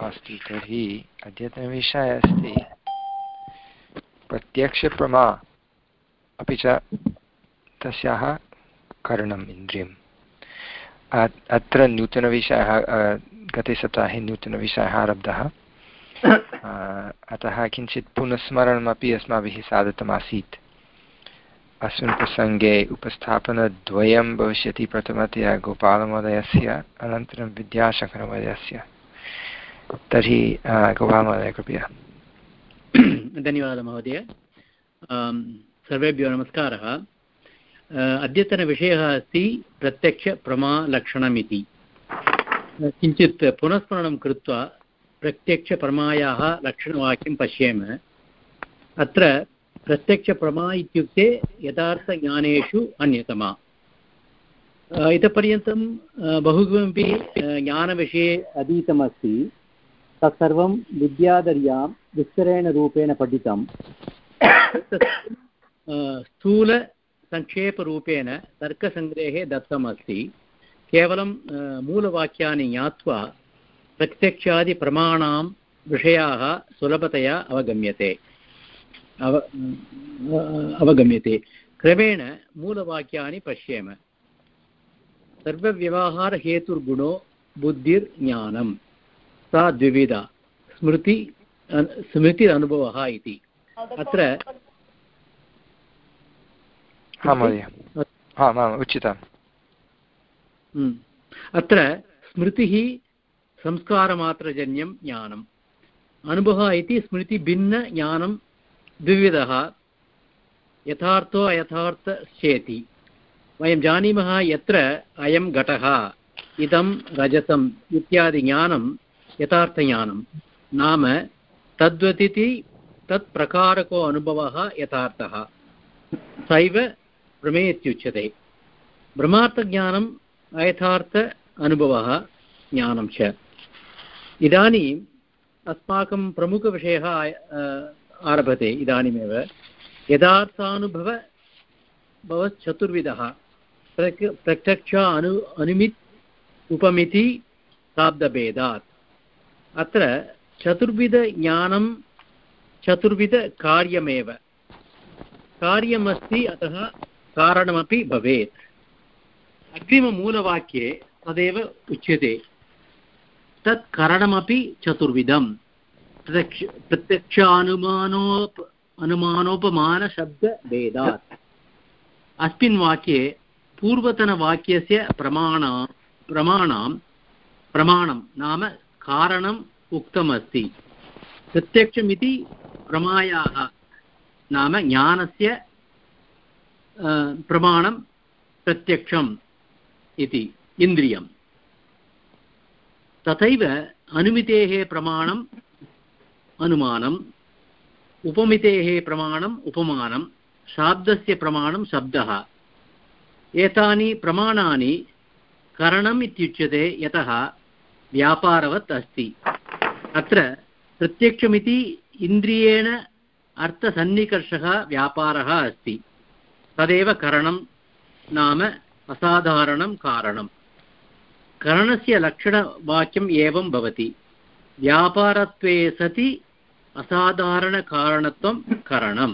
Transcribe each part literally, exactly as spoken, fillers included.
अस्तु तर्हि अद्यतनविषयः अस्ति प्रत्यक्षप्रमा अपि च तस्याः करणम् इन्द्रियम्। अत्र नूतनविषयः गते सप्ताहे नूतनविषयः आरब्धः, अतः किञ्चित् पुनस्मरणमपि अस्माभिः साधितमासीत्। अस्मिन् प्रसङ्गे उपस्थापनद्वयं भविष्यति, प्रथमतया गोपालमहोदयस्य अनन्तरं विद्याशङ्करमहोदयस्य। तर्हि गोपालमहोदय कृपया। धन्यवादः महोदय। सर्वेभ्यो नमस्कारः। अद्यतनविषयः अस्ति प्रत्यक्षप्रमालक्षणमिति। किञ्चित् पुनस्मरणं कृत्वा प्रत्यक्षप्रमायाः लक्षणवाक्यं पश्येम। अत्र प्रत्यक्षप्रमा इत्युक्ते यथार्थज्ञानेषु अन्यतमा। इतः पर्यन्तं बहुकिमपि ज्ञानविषये अधीतमस्ति, तत्सर्वं विद्याधर्यां विस्तरेण रूपेण पठितं। स्थूलसङ्क्षेपरूपेण तर्कसङ्ग्रहे दत्तमस्ति। केवलं मूलवाक्यानि ज्ञात्वा प्रत्यक्षादिप्रमाणां विषयाः सुलभतया अवगम्यते अव अवगम्यते क्रमेण मूलवाक्यानि पश्येम। सर्वव्यवहारहेतुर्गुणो बुद्धिर्ज्ञानं सा द्विविधा स्मृति स्मृति अनुभवः इति। अत्र उचितम्। अत्र स्मृतिः संस्कारमात्रजन्यं ज्ञानम्, अनुभवः इति स्मृतिभिन्नज्ञानं द्विविधः, यथार्थो अयथार्थश्चेति। वयं जानीमः यत्र अयं घटः, इदं रजतम् इत्यादि ज्ञानं यथार्थज्ञानं, नाम तद्वदिति तत्प्रकारको अनुभवः यथार्थः, सैव प्रमेत्युच्यते। ब्रह्मार्थज्ञानम् अयथार्थ अनुभवः ज्ञानं च। इदानीम् अस्माकं प्रमुखविषयः आरभते इदानीमेव। यथार्थानुभव भवश्चतुर्विधः प्रत्यक्ष अनु अनुमित् उपमिति शाब्दभेदात्। अत्र चतुर्विधज्ञानं चतुर्विधकार्यमेव। कार्यमस्ति, अतः कारणमपि भवेत्। अग्रिममूलवाक्ये तदेव उच्यते। तत् कारणमपि चतुर्विधं प्रत्यक्ष प्रत्यक्षानुमानोप अनुमानोपमानशब्दभेदात्। अस्मिन् वाक्ये पूर्वतनवाक्यस्य प्रमाण प्रमाणं प्रमाणं नाम कारणम् उक्तमस्ति। प्रत्यक्षमिति प्रमायाः नाम ज्ञानस्य प्रमाणं प्रत्यक्षम् इति इन्द्रियम्। तथैव अनुमितेः प्रमाणम् अनुमानम्, उपमितेः प्रमाणम् उपमानं, शाब्दस्य प्रमाणं शब्दः। एतानि प्रमाणानि करणम् इत्युच्यते, यतः व्यापारवत् अस्ति। अत्र प्रत्यक्षमिति इन्द्रियेण अर्थसन्निकर्षः व्यापारः अस्ति, तदेव करणं नाम असाधारणं कारणम्। करणस्य लक्षणवाक्यम् एवं भवति। व्यापारत्वे सति असाधारणकारणत्वं करणम्।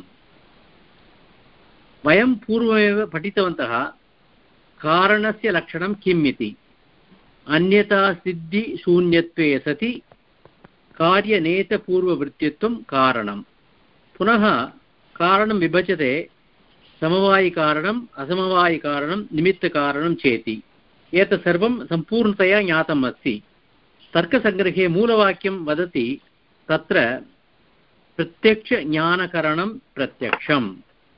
वयं पूर्वमेव पठितवन्तः कारणस्य लक्षणं किम् इति। अन्यथा सिद्धिशून्यत्वे सति कार्यनेतपूर्ववृत्तित्वं कारणं। पुनः कारणं विभजते समवायिकारणम् असमवायिकारणं निमित्तकारणं चेति। एतत् सर्वं सम्पूर्णतया ज्ञातम् अस्ति। तर्कसङ्ग्रहे मूलवाक्यं वदति तत्र प्रत्यक्षज्ञानकरणं प्रत्यक्षम्।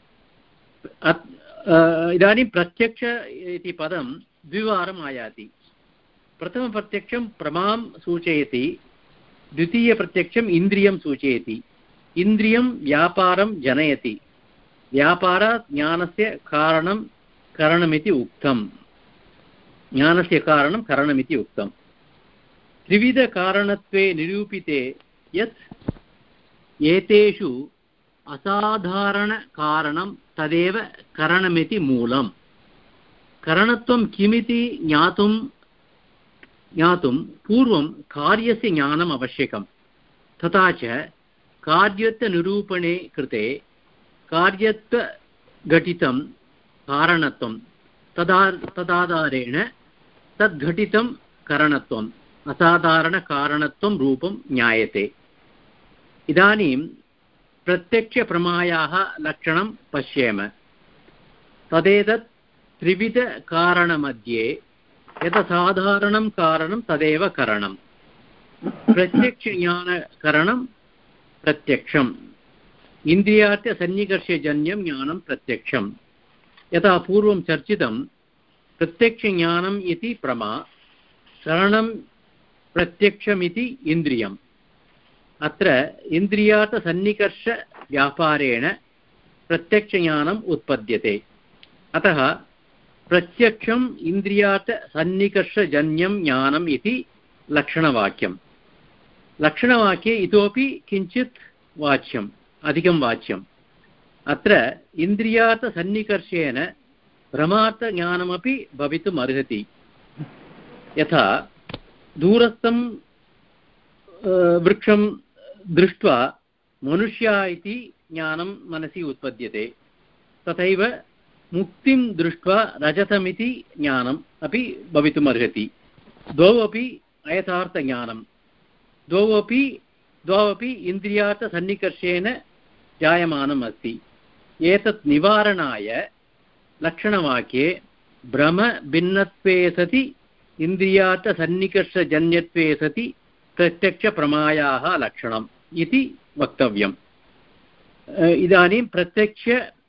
इदानीं प्रत्यक्ष इति पदं द्विवारम् आयाति। प्रथमप्रत्यक्षं प्रमां सूचयति, द्वितीयप्रत्यक्षम् इन्द्रियं सूचयति। इन्द्रियं व्यापारं जनयति, व्यापारात् ज्ञानस्य कारणं करणमिति उक्तम्। ज्ञानस्य कारणं करणमिति उक्तम्। त्रिविधकारणत्वे निरूपिते यत् एतेषु असाधारणकारणं तदेव करणमिति मूलम्। करणत्वं किमिति ज्ञातुं ज्ञातुं पूर्वं कार्यस्य ज्ञानम् आवश्यकं। तथा च कार्यत्वनिरूपणे कृते कार्यत्वघटितं कारणत्वं तदा तदाधारेण तद्घटितं करणत्वम् असाधारणकारणत्वं रूपं ज्ञायते। इदानीं प्रत्यक्षप्रमायाः लक्षणं पश्येम। तदेतत् त्रिविधकारणमध्ये यतसाधारणं कारणं तदेव करणं। प्रत्यक्षज्ञानकरणं प्रत्यक्षम् इन्द्रियार्थसन्निकर्षजन्यं ज्ञानं प्रत्यक्षं। यथा पूर्वं चर्चितं प्रत्यक्षज्ञानम् इति प्रमा, करणं प्रत्यक्षमिति इन्द्रियम्। अत्र इन्द्रियार्थसन्निकर्षव्यापारेण प्रत्यक्षज्ञानम् उत्पद्यते। अतः प्रत्यक्षम् इन्द्रियार्थसन्निकर्षजन्यं ज्ञानम् इति लक्षणवाक्यं। लक्षणवाक्ये इतोपि किञ्चित् वाच्यम्, अधिकं वाच्यम्। अत्र इन्द्रियार्थसन्निकर्षेण भ्रमार्थज्ञानमपि भवितुम् अर्हति। यथा दूरस्थं वृक्षं दृष्ट्वा मनुष्या इति ज्ञानं मनसि उत्पद्यते। तथैव मुक्तिं दृष्ट्वा रजतमिति ज्ञानम् अपि भवितुम् अर्हति। द्वौ अपि अयथार्थज्ञानं, द्वौ अपि द्वौ अपि इन्द्रियार्थसन्निकर्षेण जायमानम् अस्ति। एतत् निवारणाय लक्षणवाक्ये भ्रमभिन्नत्वे सति इन्द्रियार्थसन्निकर्षजन्यत्वे सति प्रत्यक्षप्रमायाः लक्षणम् इति वक्तव्यम्। इदानीं प्रत्यक्ष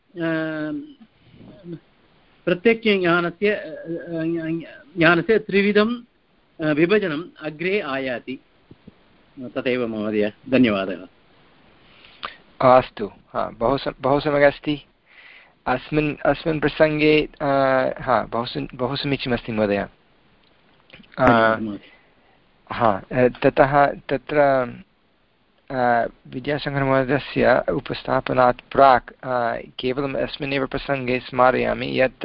प्रत्यक्षज्ञानस्य ज्ञानस्य त्रिविधं विभजनम् अग्रे आयाति। तथैव महोदय, धन्यवादः। अस्तु, हा, बहु बहु सम्यक् अस्ति। अस्मिन् अस्मिन् प्रसङ्गे हा बहु बहु समीचीनमस्ति महोदय। हा, ततः तत्र विद्याशङ्करमहोदयस्य उपस्थापनात् प्राक् केवलम् अस्मिन्नेव प्रसङ्गे स्मारयामि यत्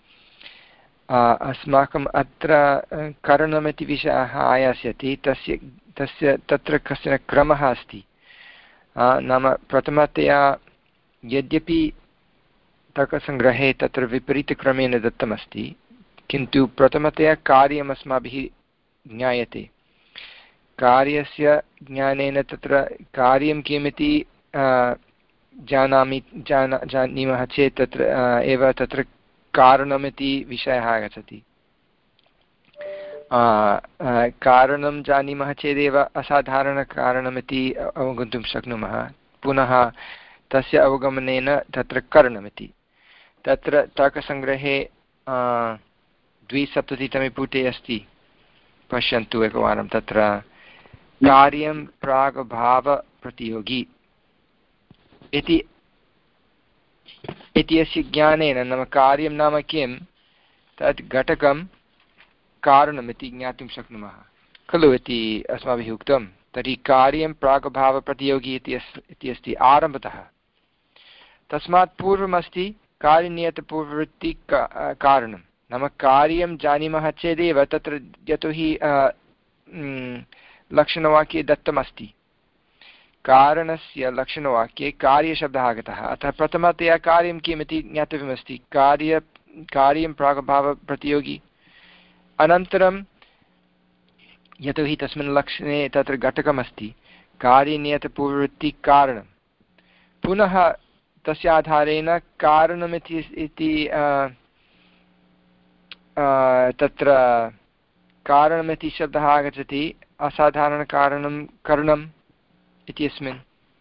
अस्माकम् अत्र करणमिति विषयः आयास्यति, तस्य तस्य तत्र कश्चन क्रमः अस्ति। नाम प्रथमतया यद्यपि तर्कसङ्ग्रहे तत्र विपरीतक्रमेण दत्तमस्ति, किन्तु प्रथमतया कार्यम् अस्माभिः ज्ञायते। कार्यस्य ज्ञानेन तत्र कार्यं किमिति जानामि जाना जानीमः चेत् तत्र एव तत्र कारणमिति विषयः आगच्छति। कारणं जानीमः चेदेव असाधारणकारणमिति अवगन्तुं शक्नुमः। पुनः तस्य अवगमनेन तत्र करणमिति। तत्र तर्कसङ्ग्रहे द्विसप्ततितमे पुटे अस्ति, पश्यन्तु एकवारं। तत्र कार्यं प्रागभावप्रतियोगी इति इत्यस्य ज्ञानेन, नाम कार्यं नाम किं, तत् घटकं कारणमिति ज्ञातुं शक्नुमः खलु इति अस्माभिः उक्तं। तर्हि कार्यं प्रागभावप्रतियोगी इति इति अस्ति आरम्भतः। तस्मात् पूर्वमस्ति कार्यनियतपूर्ववृत्ति कारणं। नाम कार्यं जानीमः चेदेव तत्र, यतोहि लक्षणवाक्ये दत्तमस्ति कारणस्य लक्षणवाक्ये कार्यशब्दः आगतः, अतः प्रथमतया कार्यं किमिति ज्ञातव्यमस्ति। कार्य कार्यं प्रागभावप्रतियोगी। अनन्तरं यतोहि तस्मिन् लक्षणे तत्र घटकमस्ति कार्यनियतपूर्ववृत्तिकारणं, पुनः तस्य आधारेण कारणमिति इति तत्र कारणमिति शब्दः आगच्छति। असाधारणकारणं करणम् इत्यस्मिन्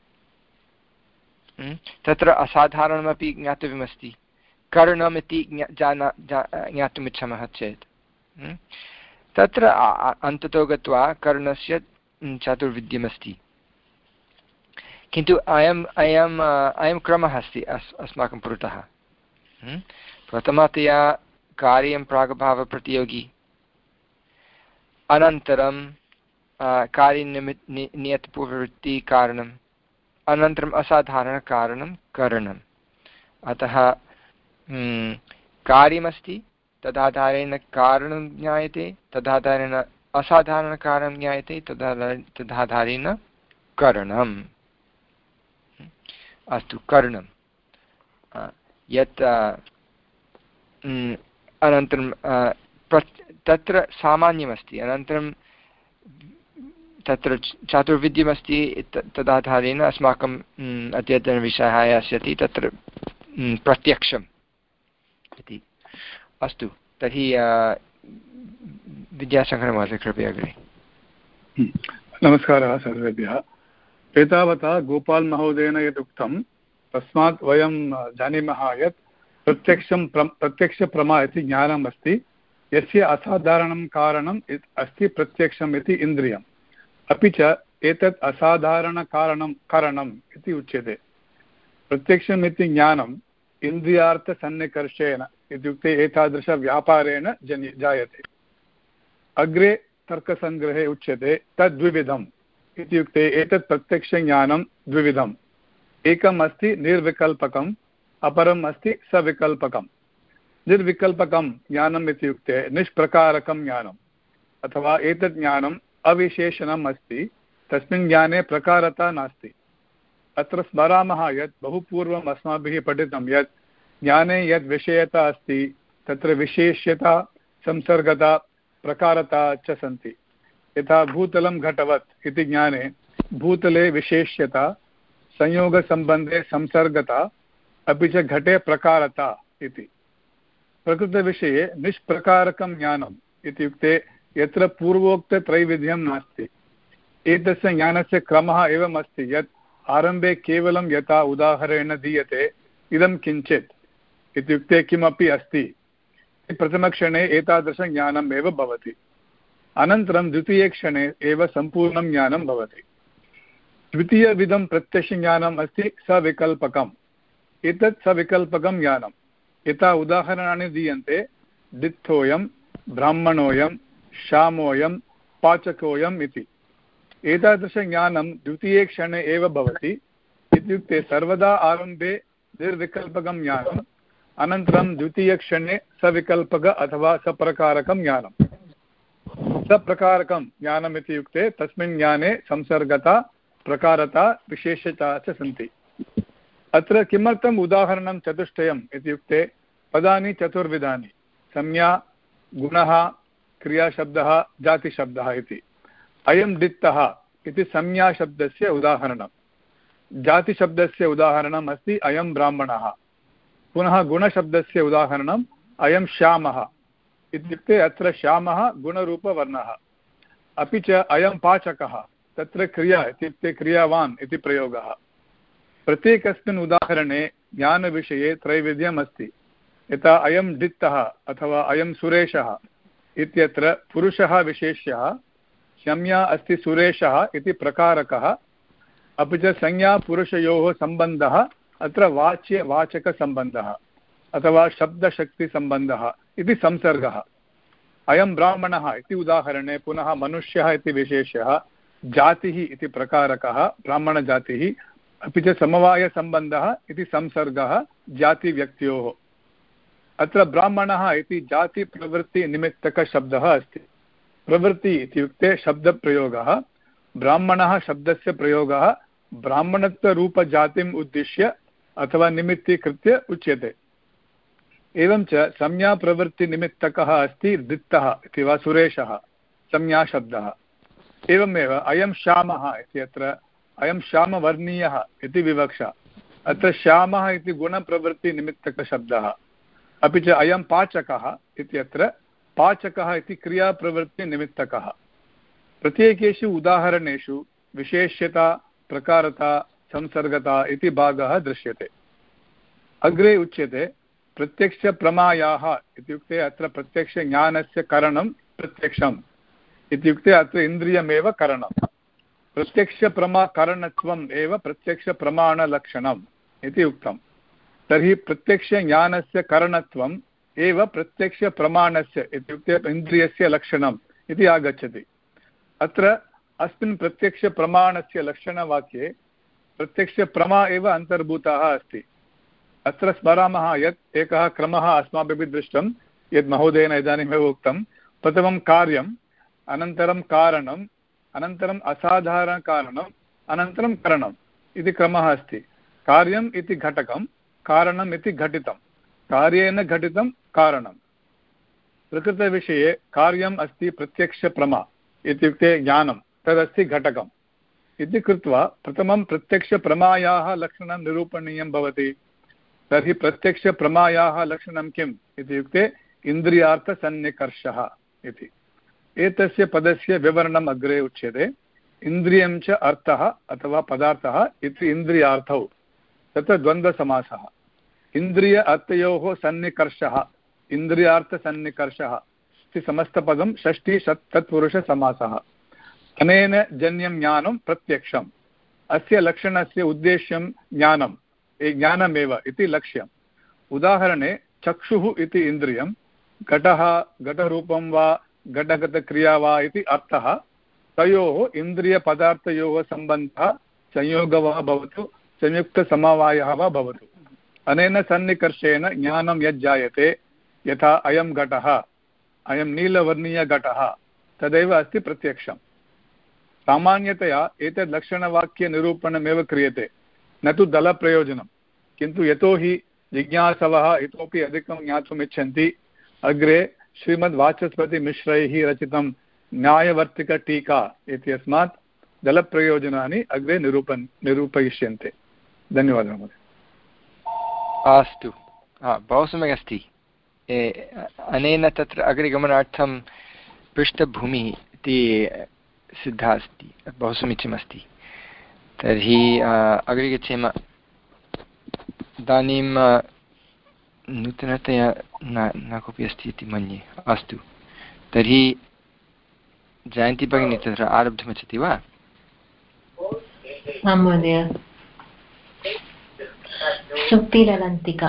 तत्र असाधारणमपि ज्ञातव्यमस्ति। करणमिति जाना ज्ञातुम् इच्छामः चेत् तत्र अन्ततो गत्वा करणस्य चातुर्विध्यमस्ति। किन्तु अयम् अयम् अयं क्रमः अस्ति अस् अस्माकं पुरतः। प्रथमतया कार्यं प्रागभावप्रतियोगी, अनन्तरं कार्यनिमित् नियतपूर्ववृत्तिकारणम्, अनन्तरम् असाधारणकारणं करणम्। अतः कार्यमस्ति, तदाधारेण कारणं ज्ञायते, तदाधारेण असाधारणकारणं ज्ञायते तदा तदाधारेण करणम्। अस्तु, करणं यत् अनन्तरं तत्र सामान्यमस्ति, अनन्तरं तत्र चातुर्विध्यमस्ति, तदाधारेण अस्माकम् अद्यतनविषयः अस्ति तत्र प्रत्यक्षम् इति। अस्तु, तर्हि विद्याशङ्करमहोदय कृपया अग्रे। नमस्कारः सर्वेभ्यः। एतावता गोपाल् महोदयेन यत् उक्तं तस्मात् वयं जानीमः यत् प्रत्यक्षं प्र प्रत्यक्षप्रमा इति ज्ञानम् अस्ति, यस्य असाधारणं कारणम् अस्ति प्रत्यक्षम् इति इन्द्रियम्। अपि च एतत् असाधारणकारणं कारणम् इति उच्यते। प्रत्यक्षम् इति ज्ञानम् इन्द्रियार्थसन्निकर्षेण इत्युक्ते एतादृशव्यापारेण जनि जायते। अग्रे तर्कसङ्ग्रहे उच्यते तद्विविधम् इत्युक्ते एतत् प्रत्यक्षज्ञानं द्विविधम्। एकम् अस्ति निर्विकल्पकम्, अपरम् अस्ति सविकल्पकम्। निर्विकल्पकं ज्ञानम् इत्युक्ते निष्प्रकारकं ज्ञानम्, अथवा एतत् ज्ञानम् अविशेषणम् अस्ति, तस्मिन् ज्ञाने प्रकारता नास्ति। अत्र स्मरामः यत् बहु पूर्वम् अस्माभिः पठितं यत् ज्ञाने यद् विषयता अस्ति तत्र विशेष्यता, संसर्गता, प्रकारता च सन्ति। यथा भूतलं घटवत् इति ज्ञाने भूतले विशेष्यता, संयोगसम्बन्धे संसर्गता, अपि च घटे प्रकारता इति। प्रकृतविषये निष्प्रकारकं ज्ञानम् इत्युक्ते यत्र पूर्वोक्तत्रैविध्यं नास्ति। एतस्य ज्ञानस्य क्रमः एवम् अस्ति यत् आरम्भे केवलं यथा उदाहरणेन दीयते इदं किञ्चित् इत्युक्ते किमपि अस्ति, प्रथमक्षणे एतादृशं ज्ञानम् एव भवति। अनन्तरं द्वितीयक्षणे एव सम्पूर्णं ज्ञानं भवति। द्वितीयविधं प्रत्यक्षज्ञानम् अस्ति सविकल्पकम्। एतत् सविकल्पकं ज्ञानं यथा उदाहरणानि दीयन्ते दित्थोऽयं, ब्राह्मणोऽयं, श्यामोऽयं, पाचकोऽयम् इति। एतादृशज्ञानं द्वितीये क्षणे एव भवति इत्युक्ते सर्वदा आरम्भे निर्विकल्पकं ज्ञानम्, अनन्तरं द्वितीयक्षणे सविकल्पक अथवा सप्रकारकं ज्ञानं। सप्रकारकं ज्ञानम् इत्युक्ते तस्मिन् ज्ञाने संसर्गता, प्रकारता, विशेषता च सन्ति। अत्र किमर्थम् उदाहरणं चतुष्टयम् इत्युक्ते पदानि चतुर्विधानि: संज्ञा, गुणः, क्रियाशब्दः, जातिशब्दः इति। अयं दित्तः इति संज्ञाशब्दस्य उदाहरणं। जातिशब्दस्य उदाहरणम् अस्ति अयं ब्राह्मणः। पुनः गुणशब्दस्य उदाहरणम् अयं श्यामः इत्युक्ते अत्र श्यामः गुणरूपवर्णः। अपि च अयं पाचकः, तत्र क्रिया इत्युक्ते क्रियावान् इति प्रयोगः। प्रत्येकस्मिन् उदाहरणे ज्ञानविषये त्रैविध्यम् अस्ति। यथा अयं दित्तः अथवा अयं सुरेशः इत्यत्र पुरुषः विशेष्यः, संज्ञा अस्ति सुरेशः इति प्रकारकः, अपि च संज्ञापुरुषयोः सम्बन्धः अत्र वाच्यवाचकसम्बन्धः अथवा शब्दशक्तिसम्बन्धः इति संसर्गः। अयं ब्राह्मणः इति उदाहरणे पुनः मनुष्यः इति विशेष्यः, जातिः इति प्रकारकः ब्राह्मणजातिः, अपि च समवायसम्बन्धः इति संसर्गः जातिव्यक्त्योः। अत्र ब्राह्मणः इति जातिप्रवृत्तिनिमित्तकशब्दः अस्ति। प्रवृत्ति इत्युक्ते शब्दप्रयोगः। ब्राह्मणः शब्दस्य प्रयोगः ब्राह्मणत्वरूपजातिम् उद्दिश्य अथवा निमित्तीकृत्य उच्यते। एवं च संज्ञाप्रवृत्तिनिमित्तकः अस्ति दित्तः इति वा सुरेशः संज्ञाशब्दः। एवमेव अयं श्यामः इत्यत्र अयं श्यामवर्णीयः इति विवक्षा। अत्र श्यामः इति गुणप्रवृत्तिनिमित्तकशब्दः। अपि च अयं पाचकः इत्यत्र पाचकः इति क्रियाप्रवृत्तिनिमित्तकः। प्रत्येकेषु उदाहरणेषु विशेष्यता, प्रकारता, संसर्गता इति भागः दृश्यते। अग्रे उच्यते प्रत्यक्षप्रमायाः इत्युक्ते अत्र प्रत्यक्षज्ञानस्य करणं प्रत्यक्षम् इत्युक्ते अत्र इन्द्रियमेव करणं। प्रत्यक्षप्रमाकरणत्वम् एव प्रत्यक्षप्रमाणलक्षणम् इति उक्तं। तर्हि प्रत्यक्षज्ञानस्य करणत्वम् एव प्रत्यक्षप्रमाणस्य इत्युक्ते इन्द्रियस्य लक्षणम् इति आगच्छति। अत्र अस्मिन् प्रत्यक्षप्रमाणस्य लक्षणवाक्ये प्रत्यक्षप्रमा एव अन्तर्भूतः अस्ति। अत्र स्मरामः यत् एकः क्रमः अस्माभिः दृष्टं, यद् महोदयेन इदानीमेव उक्तं। प्रथमं कार्यं, अनन्तरं कारणम् अनन्तरम् असाधारणकारणम् अनन्तरं करणम् इति क्रमः अस्ति। कार्यम् इति घटकं, कारणम् इति घटितं, कार्येन घटितं कारणं। प्रकृतविषये कार्यम् अस्ति प्रत्यक्षप्रमा इत्युक्ते ज्ञानं, तदस्ति घटकम् इति कृत्वा प्रथमं प्रत्यक्षप्रमायाः लक्षणं निरूपणीयं भवति। तर्हि प्रत्यक्षप्रमायाः लक्षणं किम् इत्युक्ते इन्द्रियार्थसन्निकर्षः इति। एतस्य पदस्य विवरणम् अग्रे उच्यते। इन्द्रियं च अर्थः अथवा पदार्थः इति इन्द्रियार्थौ, तत्र द्वन्द्वसमासः। इन्द्रिय अर्थयोः सन्निकर्षः, इन्द्रियार्थसन्निकर्षः इति समस्तपदं षष्ठी तत्पुरुषसमासः। अनेन जन्यं ज्ञानं प्रत्यक्षम्। अस्य लक्षणस्य उद्देश्यं ज्ञानं, ज्ञानमेव इति लक्ष्यम्। उदाहरणे चक्षुः इति इन्द्रियं, घटः घटरूपं वा घटगतक्रिया वा इति अर्थः। तयोः इन्द्रियपदार्थयोः सम्बन्धः संयोगः वा भवतु संयुक्तसमवायः वा भवतु। अनेन सन्निकर्षेण ज्ञानं यज्जायते, यथा अयं घटः, अयं नीलवर्णीयघटः, तदेव अस्ति प्रत्यक्षम्। सामान्यतया एतद् लक्षणवाक्यनिरूपणमेव क्रियते, न तु दलप्रयोजनं। किन्तु यतोहि जिज्ञासवः इतोपि अधिकं ज्ञातुम् इच्छन्ति, अग्रे श्रीमद्वाचस्पतिमिश्रैः रचितं न्यायवर्तिकटीका इत्यस्मात् दलप्रयोजनानि अग्रे निरूपन् निरूपयिष्यन्ते। धन्यवादः महोदय। अस्तु, बहु सम्यक् अस्ति। अनेन तत्र अग्रे गमनार्थं पृष्ठभूमिः इति सिद्धा अस्ति, बहु समीचीनमस्ति। तर्हि अग्रे गच्छेम। इदानीं नूतनतया न न कोऽपि अस्ति इति मन्ये। अस्तु, तर्हि जयन्ती भगिनी तत्र आरब्धुमिच्छति वा? आं महोदय। सुक्तिरलन्तिका।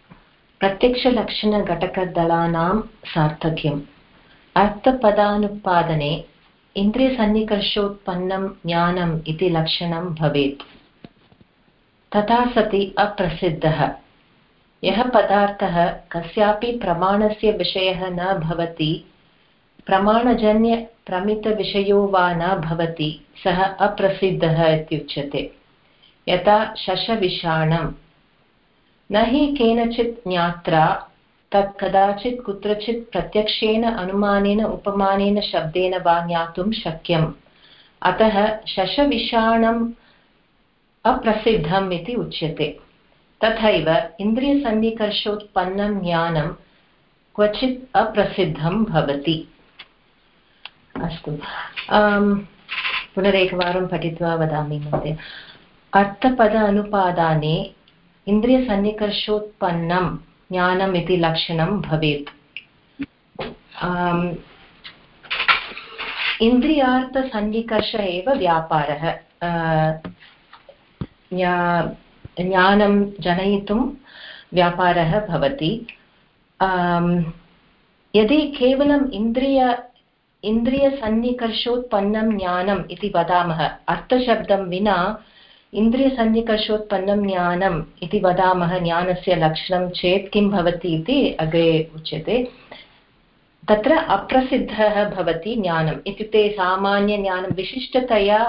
प्रत्यक्षलक्षणघटकदलानां सार्थक्यम्। अर्थपदानुत्पादने इन्द्रियसन्निकर्षोत्पन्नं ज्ञानम् इति लक्षणं भवेत्। तथा सति अप्रसिद्धः यः पदार्थः कस्यापि प्रमाणस्य विषयः न भवति, प्रमाणजन्यप्रमितविषयो वा न भवति, सः अप्रसिद्धः इत्युच्यते। यथा शशविषाणं न हि केनचित् ज्ञात्रा तत् कदाचित् कुत्रचित् प्रत्यक्षेन अनुमानेन उपमानेन शब्देन वा ज्ञातुं शक्यम्। अतः शशविषाणम् अप्रसिद्धम् इति उच्यते। तथैव इन्द्रियसन्निकर्षोत्पन्नं ज्ञानं क्वचित् अप्रसिद्धं भवति। अस्तु, पुनरेकवारं पठित्वा वदामि महोदय। अर्थपद अनुपादाने इन्द्रियसन्निकर्षोत्पन्नं ज्ञानम् इति लक्षणं भवेत्। इन्द्रियार्थसन्निकर्षः एव व्यापारः। ज्ञानं जनयितुं व्यापारः भवति। यदि केवलम् इन्द्रिय इन्द्रियसन्निकर्षोत्पन्नं ज्ञानम् इति वदामः, अर्थशब्दं विना इन्द्रियसन्निकर्षोत्पन्नं ज्ञानम् इति वदामः ज्ञानस्य लक्षणं चेत् किं भवति इति अग्रे उच्यते। तत्र अप्रसिद्धः भवति ज्ञानम् इत्युक्ते सामान्यज्ञानं विशिष्टतया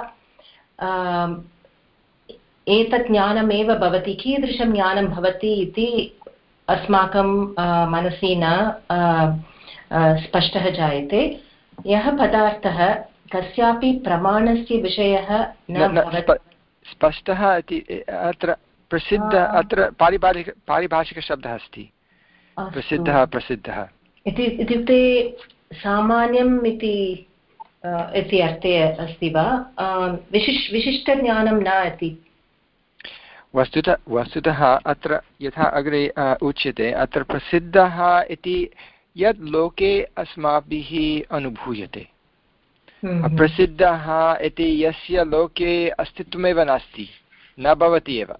एतत् ज्ञानमेव भवति, कीदृशं ज्ञानं भवति इति अस्माकं मनसि न स्पष्टः जायते। यः पदार्थः कस्यापि प्रमाणस्य विषयः न भवति। स्पष्टः इति अत्र प्रसिद्ध, अत्र पारिभाषिक पारिभाषिकशब्दः अस्ति, प्रसिद्धः प्रसिद्धः इत्युक्ते सामान्यम् इति इति अर्थे अस्ति वा? विशिष् विशिष्टज्ञानं न इति। वस्तुतः वस्तुतः अत्र यथा अग्रे उच्यते, अत्र प्रसिद्धः इति यत् लोके अस्माभिः अनुभूयते। अप्रसिद्धः इति यस्य लोके अस्तित्वमेव नास्ति, न भवति एव।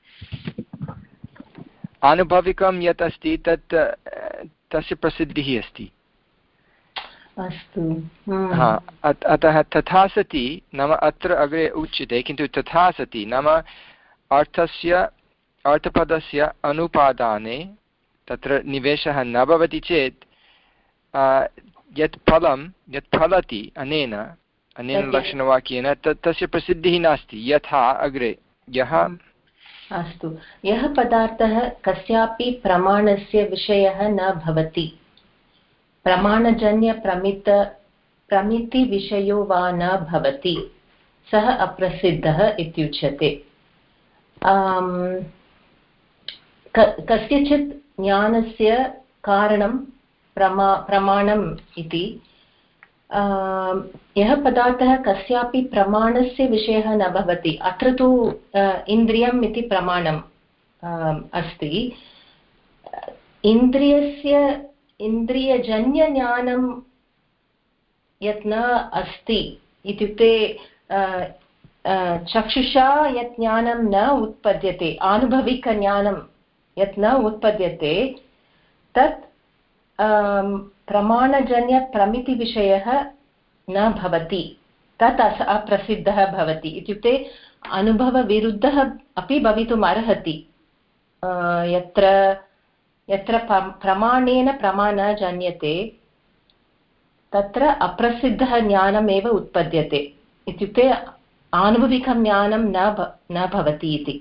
आनुभविकं यत् अस्ति तत् तस्य प्रसिद्धिः अस्ति। अस्तु। हा, अतः तथा सति नाम अत्र अग्रे उच्यते, किन्तु तथा सति नाम अर्थस्य अर्थपदस्य अनुपादाने तत्र निवेशः न भवति चेत् यत् फलं यत् फलति अनेन अनेन लक्षणवाक्येन तत् तस्य प्रसिद्धिः नास्ति। यथा अग्रे यः अस्तु यः पदार्थः कस्यापि प्रमाणस्य विषयः न भवति प्रमाणजन्यप्रमित प्रमितिविषयो वा न भवति सः अप्रसिद्धः इत्युच्यते। कस्यचित् ज्ञानस्य कारणं प्रमा प्रमाणम् इति यः पदार्थः कस्यापि प्रमाणस्य विषयः न भवति। अत्र तु इन्द्रियम् इति प्रमाणम् अस्ति। इन्द्रियस्य इन्द्रियजन्यज्ञानं यत् न अस्ति इत्युक्ते चक्षुषा यत् ज्ञानं न उत्पद्यते आनुभविकज्ञानं यत् न उत्पद्यते तत् प्रमाणजन्यप्रमितिविषयः न भवति तत् अप्रसिद्धः भवति। इत्युक्ते अनुभवविरुद्धः अपि भवितुम् अर्हति। यत्र यत्र प्रमाणेन प्रमा न जन्यते तत्र अप्रसिद्धः ज्ञानमेव उत्पद्यते। इत्युक्ते आनुभविकं ज्ञानं न न भवति इति।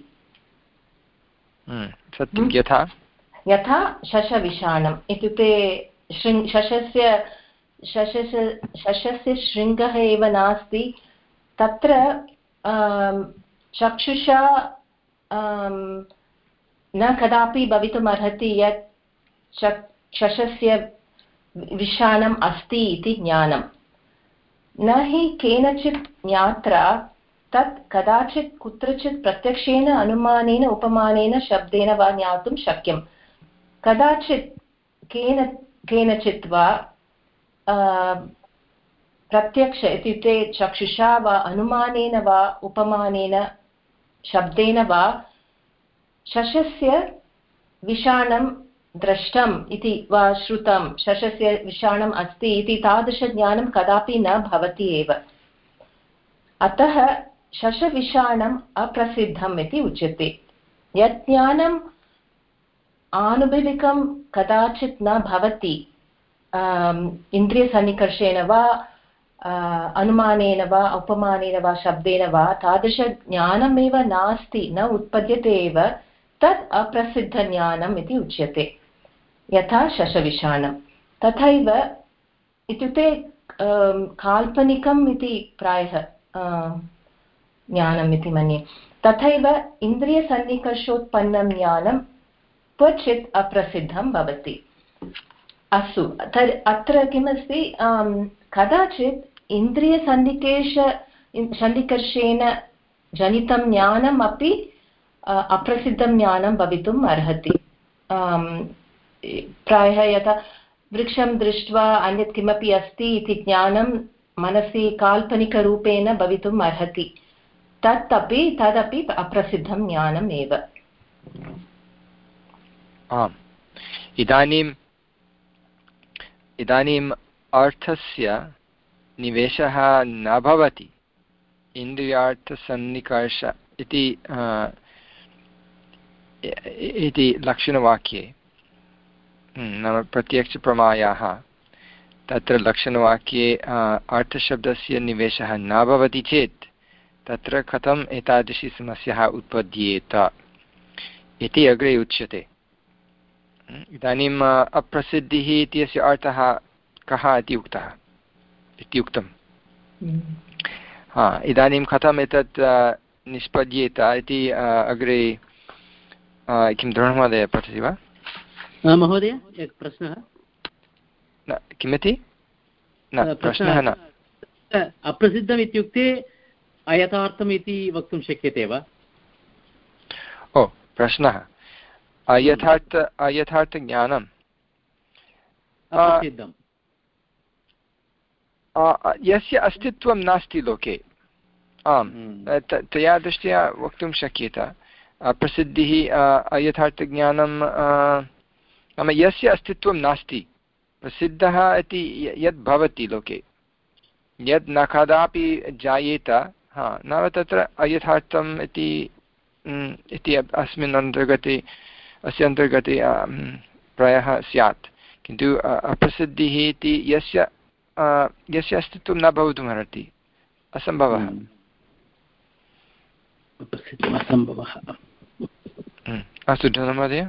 सत्यं यथा यथा शशविषाणम् इत्युक्ते शृङ् शशस्य शशस्य शशस्य शृङ्गः एव नास्ति तत्र चक्षुषा न कदापि भवितुम् अर्हति यत् शशस्य विषाणम् अस्ति इति ज्ञानं न हि केनचित् ज्ञात्रा तत् कदाचित् कुत्रचित् प्रत्यक्षेन अनुमानेन उपमानेन शब्देन वा ज्ञातुं शक्यं। कदाचित् केन केनचित् वा प्रत्यक्ष इत्युक्ते चक्षुषा वा अनुमानेन वा उपमानेन शब्देन वा शशस्य विषाणं दृष्टम् इति वा श्रुतं शशस्य विषाणम् अस्ति इति तादृशज्ञानं कदापि न भवति एव। अतः शशविषाणम् अप्रसिद्धम् इति उच्यते। यत् ज्ञानम् आनुभविकं कदाचित् न भवति इन्द्रियसन्निकर्षेण वा अनुमानेन वा उपमानेन वा शब्देन वा तादृशज्ञानमेव नास्ति न उत्पद्यते एव तत् अप्रसिद्धज्ञानम् इति उच्यते। यथा शशविषाणं तथैव इत्युक्ते काल्पनिकम् इति प्रायः ज्ञानम् इति मन्ये। तथैव इन्द्रियसन्निकर्षोत्पन्नं ज्ञानं क्वचित् अप्रसिद्धं भवति। अस्तु तर्हि अत्र किमस्ति कदाचित् इन्द्रियसन्निकेश सन्निकर्षेण जनितं ज्ञानम् अपि अप्रसिद्धं ज्ञानं भवितुम् अर्हति। प्रायः यथा वृक्षं दृष्ट्वा अन्यत् किमपि अस्ति इति ज्ञानं मनसि काल्पनिकरूपेण भवितुम् अर्हति तत् अपि तदपि अप्रसिद्धं ज्ञानम् एव। आम् इदानीम् इदानीम् अर्थस्य निवेशः न भवति इन्द्रियार्थसन्निकर्ष इति इति लक्षणवाक्ये नाम प्रत्यक्षप्रमायाः तत्र लक्षणवाक्ये अर्थशब्दस्य निवेशः न भवति चेत् तत्र कथम् एतादृशी समस्या उत्पद्येत इति अग्रे उच्यते। इदानीम् अप्रसिद्धिः इत्यस्य अर्थः कः इति उक्तः इत्युक्तं। हा इदानीं कथम् एतत् निष्पद्येत इति अग्रे किं द्रोणमहोदय पठति वा? महोदय एकः प्रश्नः। न किमिति न प्रश्नः न अप्रसिद्धम् इत्युक्ते अयथार्थम् इति वक्तुं शक्यते वा? ओ प्रश्नः अयथार्थ अयथार्थज्ञानं यस्य अस्तित्वं नास्ति लोके। आम् तया दृष्ट्या वक्तुं शक्येत प्रसिद्धिः अयथार्थज्ञानं नाम यस्य अस्तित्वं नास्ति प्रसिद्धः इति यद् भवति लोके यद् न कदापि जायेत हा नाम तत्र अयथार्थम् इति इति अस्मिन् अन्तर्गते अस्य अन्तर्गते प्रायः स्यात्। किन्तु अप्रसिद्धिः इति यस्य यस्य अस्तित्वं न भवितुमर्हति, असम्भवः। अस्तु, धन्यवादः।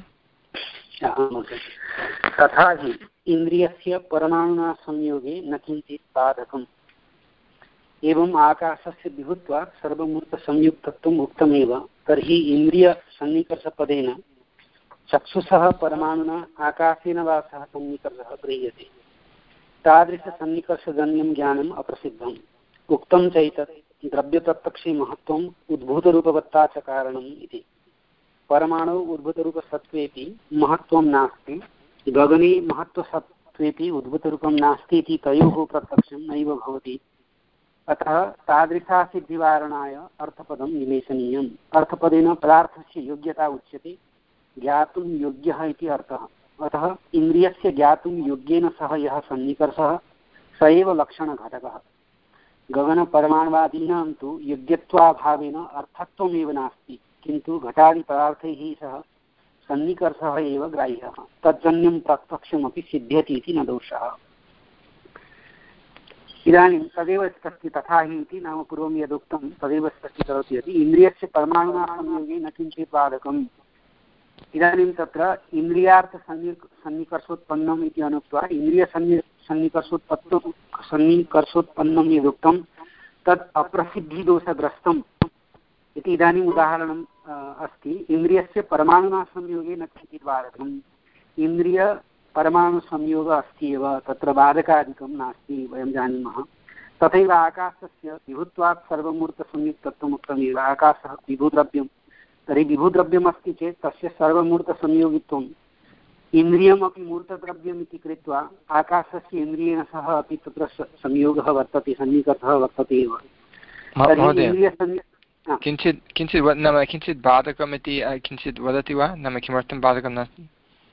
तथा हि इन्द्रियस्य परमाणुना संयोगे न किञ्चित् बाधकम्। एवम् आकाशस्य विभुत्वात् सर्वमूर्तसंयुक्तत्वम् उक्तमेव, तर्हि इन्द्रियसन्निकर्षपदेन चक्षुषः परमाणुना आकाशेन वा सह सन्निकर्षः गृह्यते। तादृशसन्निकर्षजन्यं ज्ञानम् अप्रसिद्धम्। उक्तं चैतत् द्रव्यप्रत्यक्षे महत्त्वम् उद्भूतरूपवत्ता च कारणम् इति। परमाणौ उद्भूतरूपसत्त्वेऽपि महत्त्वं नास्ति, गगने महत्त्वसत्त्वेऽपि उद्भूतरूपं नास्ति इति तयोः प्रत्यक्षं नैव भवति। अतः तादृशा सिद्धिवारणाय अर्थपदं निवेशनीयम्। अर्थपदेन पदार्थस्य योग्यता उच्यते, ज्ञातुं योग्यः इति अर्थः। अतः इन्द्रियस्य ज्ञातुं योग्येन सह यः सन्निकर्षः स एव लक्षणघटकः। गगनपरमाणुवादीनां तु योग्यत्वाभावेन अर्थत्वमेव नास्ति, किन्तु घटादिपदार्थैः सह सन्निकर्षः एव ग्राह्यः। तज्जन्यं प्रत्यक्षमपि सिद्ध्यति इति न दोषः। इदानीं तदेव स्पष्टी तथा हि इति नाम पूर्वं यदुक्तं तदेव स्पष्टीकरोति यदि इन्द्रियस्य परमाणुना संयोगे न किञ्चित् बाधकम्। इदानीं तत्र इन्द्रियार्थसन्नि सन्निकर्षोत्पन्नम् इति अनुक्त्वा इन्द्रियसन्नि सन्निकर्षोत्पत्तं सन्निकर्षोत्पन्नं यदुक्तं तत् अप्रसिद्धिदोषग्रस्तम् इति इदानीम् उदाहरणम् अस्ति। इन्द्रियस्य परमाणुना संयोगे न किञ्चित् बाधकम्। इन्द्रिय परमाणुसंयोगः अस्ति एव, तत्र बाधकादिकं नास्ति, वयं जानीमः। तथैव आकाशस्य विभुत्वात् सर्वमूर्तसंयुक्तत्वम् उक्तमेव। आकाशः विभुद्रव्यं, तर्हि विभुद्रव्यमस्ति चेत् तस्य सर्वमूर्तसंयोगित्वम् इन्द्रियमपि मूर्तद्रव्यम् इति कृत्वा आकाशस्य इन्द्रियेण सह अपि तत्र संयोगः वर्तते, सन्निकर्षः वर्तते एव। किञ्चित् किञ्चित् नाम किञ्चित् बाधकम् इति किञ्चित् वदति वा, नाम किमर्थं बाधकं नास्ति?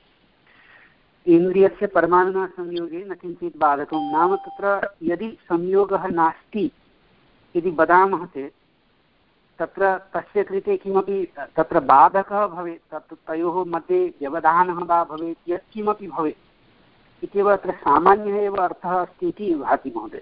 इन्द्रियस्य परमाणुना संयोगे न किञ्चित् बाधकं नाम तत्र यदि संयोगः नास्ति इति वदामः चेत् तत्र तस्य कृते किमपि तत्र बाधकः भवेत्, तत् तयोः मध्ये व्यवधानः वा भवेत्, यत्किमपि भवेत् इत्येव अत्र सामान्यः एव अर्थः अस्ति इति भाति महोदय।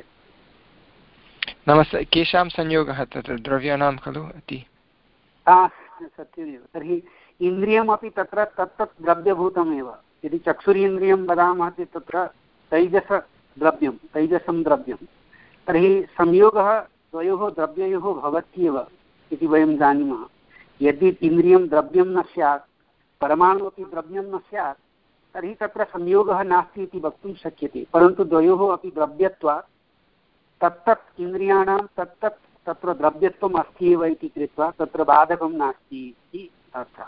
नाम केषां संयोगः? तत्र द्रव्याणां खलु इति। सत्यमेव। तर्हि इन्द्रियमपि तत्र तत्तत् द्रव्यभूतमेव। यदि चक्षुरीन्द्रियं वदामः चेत् तत्र तैजसद्रव्यं तैजसं द्रव्यं, तर्हि संयोगः द्वयोः द्रव्ययोः भवत्येव इति वयं जानीमः। यदि इन्द्रियं द्रव्यं न स्यात्, परमाणु अपि द्रव्यं न स्यात्, तर्हि तत्र संयोगः नास्ति इति वक्तुं शक्यते। परन्तु द्वयोः अपि द्रव्यत्वात् तत्तत् इन्द्रियाणां तत्तत् तत्र द्रव्यत्वम् अस्ति एव इति कृत्वा तत्र बाधकं नास्ति इति अर्थः।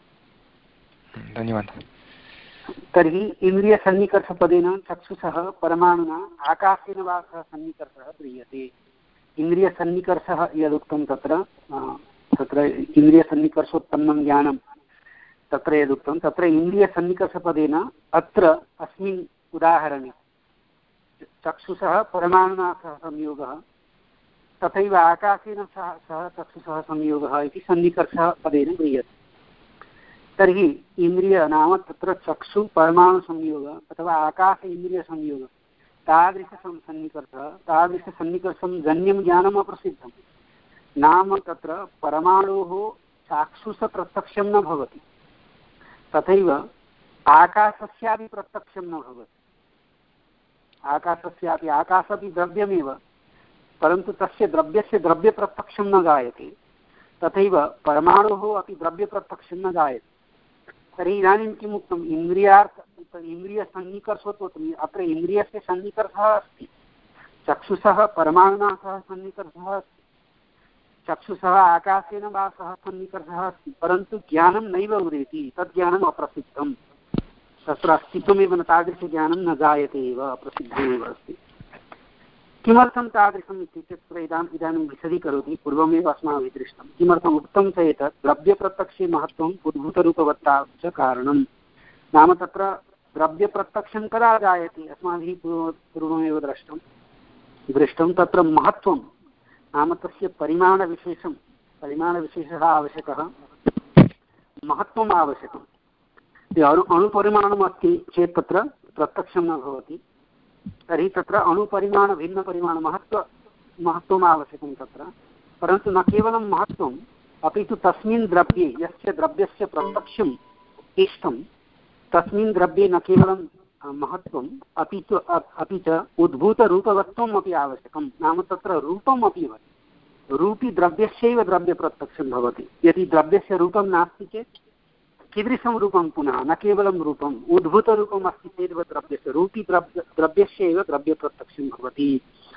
धन्यवादः। तर्हि इन्द्रियसन्निकर्षपदेन चक्षुषः परमाणुना आकाशेन वा सह सन्निकर्षः क्रियते। इन्द्रियसन्निकर्षः यदुक्तं तत्र तत्र इन्द्रियसन्निकर्षोत्पन्नं ज्ञानं तत्र यदुक्तं तत्र इन्द्रियसन्निकर्षपदेन अत्र अस्मिन् उदाहरणे चक्षुषः परमाणुना सह संयोगः, तथैव आकाशेन सह सह चक्षुषः संयोगः इति सन्निकर्षः पदेन क्रियते। तर्हि इन्द्रिय नाम तत्र चक्षु परमाणुसंयोगः अथवा आकाश इन्द्रियसंयोगः तादृशसन्निकर्षः तादृशसन्निकर्षं जन्यं ज्ञानम् अप्रसिद्धं। नाम तत्र परमाणोः चाक्षुषप्रत्यक्षं न भवति, तथैव आकाशस्यापि प्रत्यक्षं न भवति। आकाशस्यापि आकाशपि द्रव्यमेव, परन्तु तस्य द्रव्यस्य द्रव्यप्रत्यक्षं न जायते, तथैव परमाणोः अपि द्रव्यप्रत्यक्षं न जायते। तर्हि इदानीं किम् उक्तम्? इन्द्रियार्थ इन्द्रियसन्निकर्षोत्पत्तिः। अत्र इन्द्रियस्य सन्निकर्षः अस्ति, चक्षुषः परमाणुना सह सन्निकर्षः अस्ति, चक्षुषः आकाशेन वा सह सन्निकर्षः अस्ति, परन्तु ज्ञानं नैव उदेति, तद् ज्ञानम् अप्रसिद्धं। तत्र अस्तित्वमेव न, तादृशज्ञानं न जायते एव, अप्रसिद्धमेव अस्ति। किमर्थं तादृशम् इत्युक्ते तत्र इदानीम् इदानीं विशदीकरोति। पूर्वमेव अस्माभिः दृष्टं किमर्थम् उक्तं च एतत् द्रव्यप्रत्यक्षे महत्त्वम् उद्भूतरूपवत्ता च कारणं। नाम तत्र द्रव्यप्रत्यक्षं कदा जायते? अस्माभिः पूर्व पूर्वमेव दृष्टं दृष्टं तत्र महत्त्वं नाम तस्य परिमाणविशेषं परिमाणविशेषः आवश्यकः, महत्त्वम् आवश्यकम्। अणु अणुपरिमाणम् अस्ति चेत् तत्र प्रत्यक्षं न भवति, तर्हि तत्र अणुपरिमाणभिन्नपरिमाणमहत्व महत्त्वम् आवश्यकं तत्र, परन्तु न केवलं महत्त्वम् अपि तु तस्मिन् द्रव्ये यस्य द्रव्यस्य प्रत्यक्षम् इष्टं तस्मिन् द्रव्ये न केवलं महत्त्वम् अपि तु अपि च उद्भूतरूपवत्वम् अपि आवश्यकं। नाम तत्र रूपम् अपि भवति, रूपी द्रव्यस्यैव द्रव्यप्रत्यक्षं भवति। यदि द्रव्यस्य रूपं नास्ति चेत् कीदृशं रूपं पुनः, न केवलं रूपम्, उद्भूतरूपम् अस्ति चेदेव द्रव्यस्य रूपी द्रव्य द्रव्यस्य एव द्रव्यप्रत्यक्षं भवति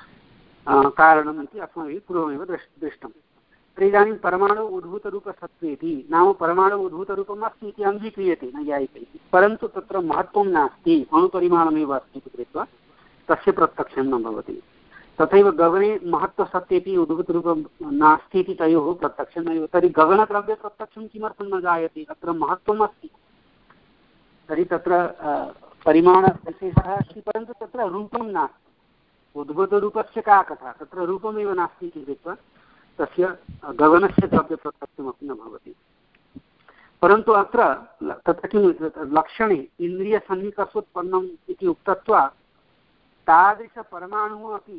कारणम् इति अस्माभिः पूर्वमेव दृष् दृष्टम्। तर्हि इदानीं परमाणु उद्भूतरूपसत्त्वेति नाम परमाणु उद्भूतरूपम् अस्ति इति अङ्गीक्रियते नैयायिकैः, परन्तु तत्र महत्त्वं नास्ति, अणुपरिमाणमेव अस्ति इति कृत्वा तस्य प्रत्यक्षं न भवति। तथैव गगने महत्त्वसत्त्वेपि उद्भूतरूपं नास्ति इति तयोः प्रत्यक्षं नैव। तर्हि गगनद्रव्यप्रत्यक्षं किमर्थं न जायते? अत्र महत्त्वम् अस्ति, तर्हि तत्र परिमाणविशेषः अस्ति, परन्तु तत्र रूपं नास्ति। उद्भूतरूपस्य का कथा, तत्र रूपमेव नास्ति इति कृत्वा तस्य गगनस्य द्रव्यप्रत्यक्षमपि न भवति। परन्तु अत्र तत्र किं लक्षणे इन्द्रियसन्निकर्षोत्पन्नम् इति उक्तत्वात् तादृशपरमाणुः अपि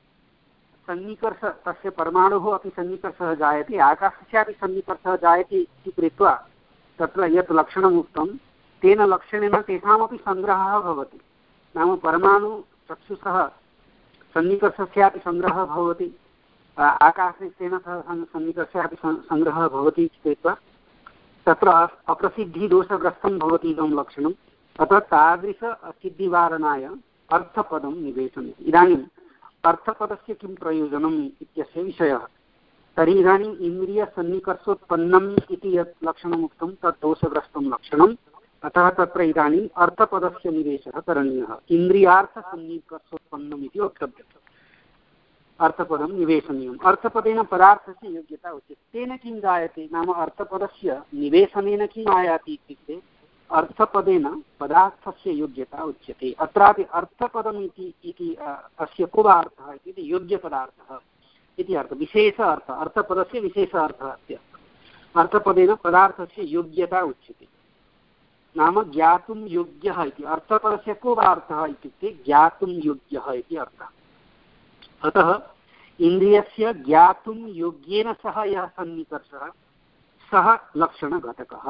सन्निकर्ष तस्य परमाणुः अपि सन्निकर्षः जायते, आकाशस्यापि सन्निकर्षः जायते इति कृत्वा तत्र यत् लक्षणम् उक्तं तेन लक्षणेन तेषामपि सङ्ग्रहः भवति। नाम परमाणु चक्षुषः सन्निकर्षस्यापि सङ्ग्रहः भवति, आकाशे तेन सह सन्निकर्षस्यापि सङ्ग्रहः भवति इति कृत्वा तत्र अप्रसिद्धिदोषग्रस्तं भवति इदं लक्षणम्। अतः तादृश असिद्धिवारणाय अर्थपदं निवेशयति। इदानीम् अर्थपदस्य किं प्रयोजनम् इत्यस्य विषयः। तर्हि इदानीम् इन्द्रियसन्निकर्षोत्पन्नम् इति यत् लक्षणम् उक्तं तत् दोषग्रस्तं लक्षणम्। अतः तत्र इदानीम् अर्थपदस्य निवेशः करणीयः। इन्द्रियार्थसन्निकर्षोत्पन्नम् इति वक्तव्यम्, अर्थपदं निवेशनीयम्। अर्थपदेन पदार्थस्य योग्यता उच्यते। तेन किं जायते? नाम अर्थपदस्य निवेशनेन किम् आयाति इत्युक्ते अर्थपदेन पदार्थस्य योग्यता उच्यते। अत्रापि अर्थपदम् इति इति अस्य को अर्थः इति योग्यपदार्थः इति अर्थः, विशेष अर्थः, अर्थपदस्य विशेष अर्थः अस्ति। अर्थपदेन पदार्थस्य योग्यता उच्यते, नाम ज्ञातुं योग्यः इति। अर्थपदस्य को अर्थः इत्युक्ते ज्ञातुं योग्यः इति अर्थः। अतः इन्द्रियस्य ज्ञातुं योग्येन सह यः सन्निकर्षः सः लक्षणघटकः।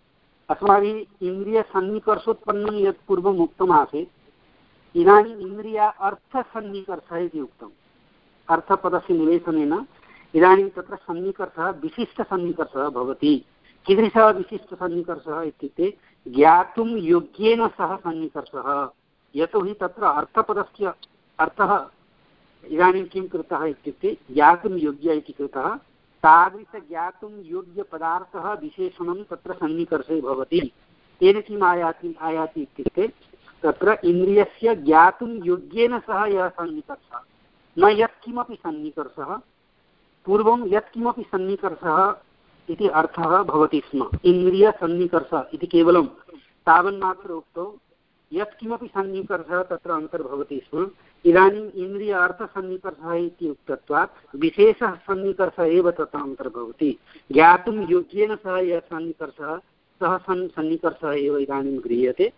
अस्माभिः इन्द्रियसन्निकर्षोत्पन्नं यत् पूर्वम् उक्तमासीत्, इदानीम् इन्द्रिया अर्थसन्निकर्षः इति उक्तम्। अर्थपदस्य निवेशनेन इदानीं तत्र सन्निकर्षः विशिष्टसन्निकर्षः भवति। कीदृशः विशिष्टसन्निकर्षः इत्युक्ते ज्ञातुं योग्येन सह सन्निकर्षः। यतोहि तत्र अर्थपदस्य अर्थः इदानीं किं कृतः इत्युक्ते ज्ञातुं योग्य इति कृतः। तादृशज्ञातुं योग्यपदार्थः विशेषणं तत्र सन्निकर्षे भवति। तेन किम् आयाति आयाति इत्युक्ते तत्र इन्द्रियस्य ज्ञातुं योग्येन सह यः सन्निकर्षः, न यत्किमपि सन्निकर्षः। पूर्वं यत्किमपि सन्निकर्षः इति अर्थः भवति स्म। इन्द्रियसन्निकर्षः इति केवलं तावन्मात्र उक्तौ, यत्किमपि सन्निकर्षः तत्र अन्तर्भवति स्म। इदानीम् इन्द्रिय अर्थसन्निकर्षः इति उक्तत्वात् विशेषः सन्निकर्षः एव तत्र अन्तर्भवति। ज्ञातुं योग्येन सह यः सन्निकर्षः सः सन् सन्निकर्षः एव इदानीं गृह्यते।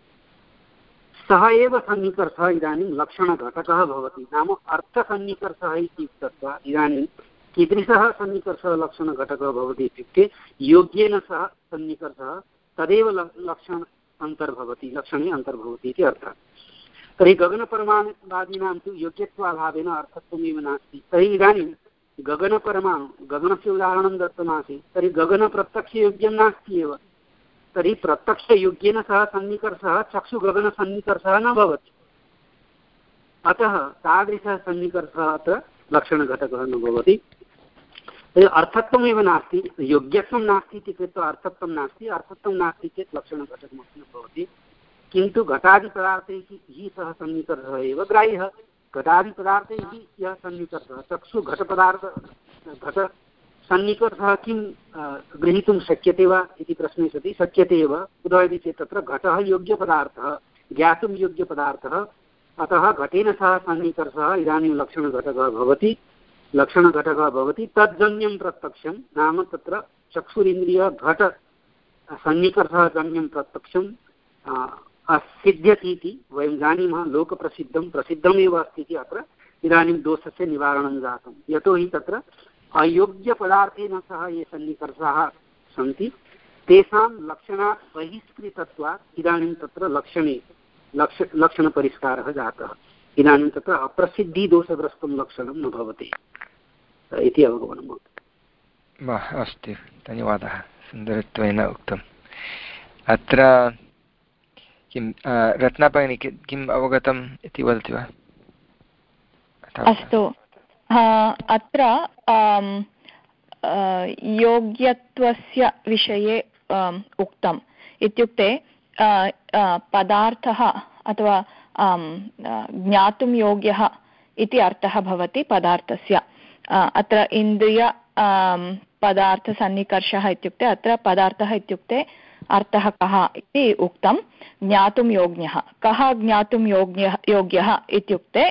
सः एव सन्निकर्षः इदानीं लक्षणघटकः भवति। नाम अर्थसन्निकर्षः इति उक्तत्वात् इदानीं कीदृशः सन्निकर्षः लक्षणघटकः भवति इत्युक्ते योग्येन सह सन्निकर्षः तदेव लक्षण अन्तर्भवति, लक्षणे अन्तर्भवति इति अर्थः। तर्हि गगनपरमाणुवादिनां तु योग्यत्वाभावेन अर्थत्वमेव नास्ति। तर्हि इदानीं गगनपरमाणु, गगनस्य उदाहरणं दत्तमासीत्, तर्हि गगनप्रत्यक्षयोग्यं नास्ति एव। तर्हि प्रत्यक्षयोग्येन सह सन्निकर्षः चक्षुगगनसन्निकर्षः न भवति। अतः तादृशः सन्निकर्षः अत्र लक्षणघटकः न भवति। तर्हि अर्थत्वमेव नास्ति, योग्यत्वं नास्ति इति कृत्वा अर्थत्वं नास्ति। अर्थत्वं नास्ति चेत् लक्षणघटकमपि न भवति। किन्तु घटादिपदार्थैः हि सः सन्निकर्षः एव ग्राह्यः। घटादिपदार्थैः यः सन्निकर्षः, चक्षु घटपदार्थ घटसन्निकर्षः किं ग्रहीतुं शक्यते वा इति प्रश्ने सति शक्यते एव। कुतः इति चेत् तत्र घटः योग्यपदार्थः, ज्ञातुं योग्यपदार्थः। अतः घटेन सह सन्निकर्षः इदानीं लक्षणघटकः भवति, लक्षणघटकः भवति। तज्जन्यं प्रत्यक्षं नाम तत्र चक्षुरिन्द्रिय घट सन्निकर्षः जन्यं प्रत्यक्षं सिद्ध्यति इति वयं जानीमः। लोकप्रसिद्धं प्रसिद्धमेव अस्ति इति अत्र इदानीं दोषस्य निवारणं जातं। यतोहि तत्र अयोग्यपदार्थेन सह ये सन्निकर्षाः सन्ति तेषां लक्षणात् बहिष्कृतत्वात् इदानीं तत्र लक्षणे लक्ष लक्षणपरिष्कारः जातः। इदानीं तत्र अप्रसिद्धिदोषग्रस्तं लक्षणं न भवति इति अवगमनं भवति। अस्तु, धन्यवादः, सुन्दरत्वेन उक्तम्। अत्र किं रत्नाभगिनी किम् अवगतम् इति वदति वा? अस्तु, अत्र योग्यत्वस्य विषये उक्तम् इत्युक्ते पदार्थः अथवा ज्ञातुं योग्यः इति अर्थः भवति पदार्थस्य। अत्र इन्द्रिय पदार्थसन्निकर्षः इत्युक्ते अत्र पदार्थः इत्युक्ते अर्थः कः इति उक्तं। ज्ञातुं योग्यः कः ज्ञातुं योग्यः योग्यः इत्युक्ते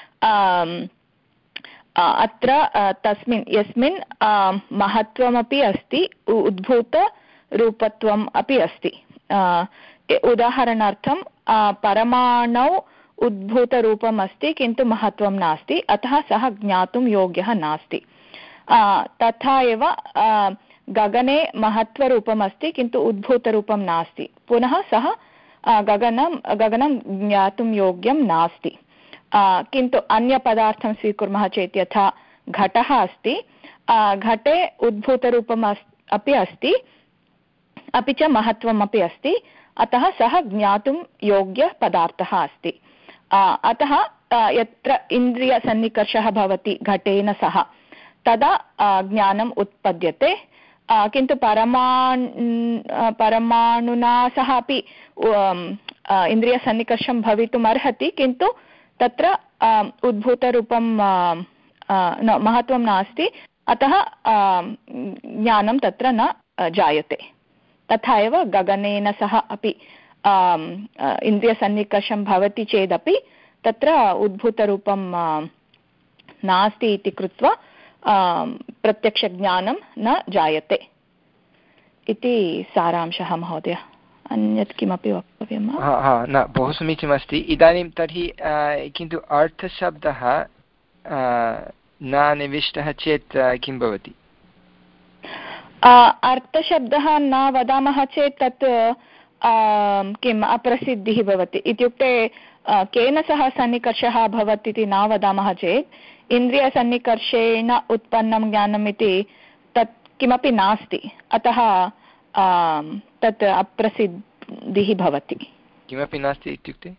अत्र तस्मिन् यस्मिन् महत्त्वमपि अस्ति उद्भूतरूपत्वम् अपि अस्ति। उदाहरणार्थं परमाणौ उद्भूतरूपम् अस्ति किन्तु महत्त्वं नास्ति, अतः सः ज्ञातुं योग्यः नास्ति। तथा एव गगने महत्त्वरूपम् अस्ति किन्तु उद्भूतरूपं नास्ति, पुनः सः गगनं गगनं ज्ञातुं योग्यं नास्ति। किन्तु अन्यपदार्थं स्वीकुर्मः चेत् यथा घटः अस्ति, घटे उद्भूतरूपम् अपि अस्ति अपि च महत्त्वम् अपि अस्ति, अतः सः ज्ञातुं योग्यपदार्थः अस्ति। अतः यत्र इन्द्रियसन्निकर्षः भवति घटेन सह तदा ज्ञानम् उत्पद्यते। किन्तु परमाणु परमाणुना सह अपि इन्द्रियसन्निकर्षं भवितुम् अर्हति, किन्तु तत्र उद्भूतरूपं न महत्त्वं नास्ति, अतः ज्ञानं तत्र न जायते। तथा एव गगनेन सह अपि इन्द्रियसन्निकर्षं भवति चेदपि तत्र उद्भूतरूपं नास्ति इति कृत्वा प्रत्यक्षज्ञानं न जायते इति सारांशः महोदय। अन्यत् किमपि वक्तव्यं वा? हा हा न, बहु समीचीनमस्ति। इदानीं तर्हि किन्तु अर्थशब्दः न निविष्टः चेत् किं भवति? अर्थशब्दः न वदामः चेत् तत् किम् अप्रसिद्धिः भवति। इत्युक्ते केन सह सन्निकर्षः भवति इति न वदामः चेत् इन्द्रियसन्निकर्षेण उत्पन्नं ज्ञानम् इति तत् किमपि नास्ति, अतः तत् अप्रसिद्धिः भवति। किमपि नास्ति इत्युक्ते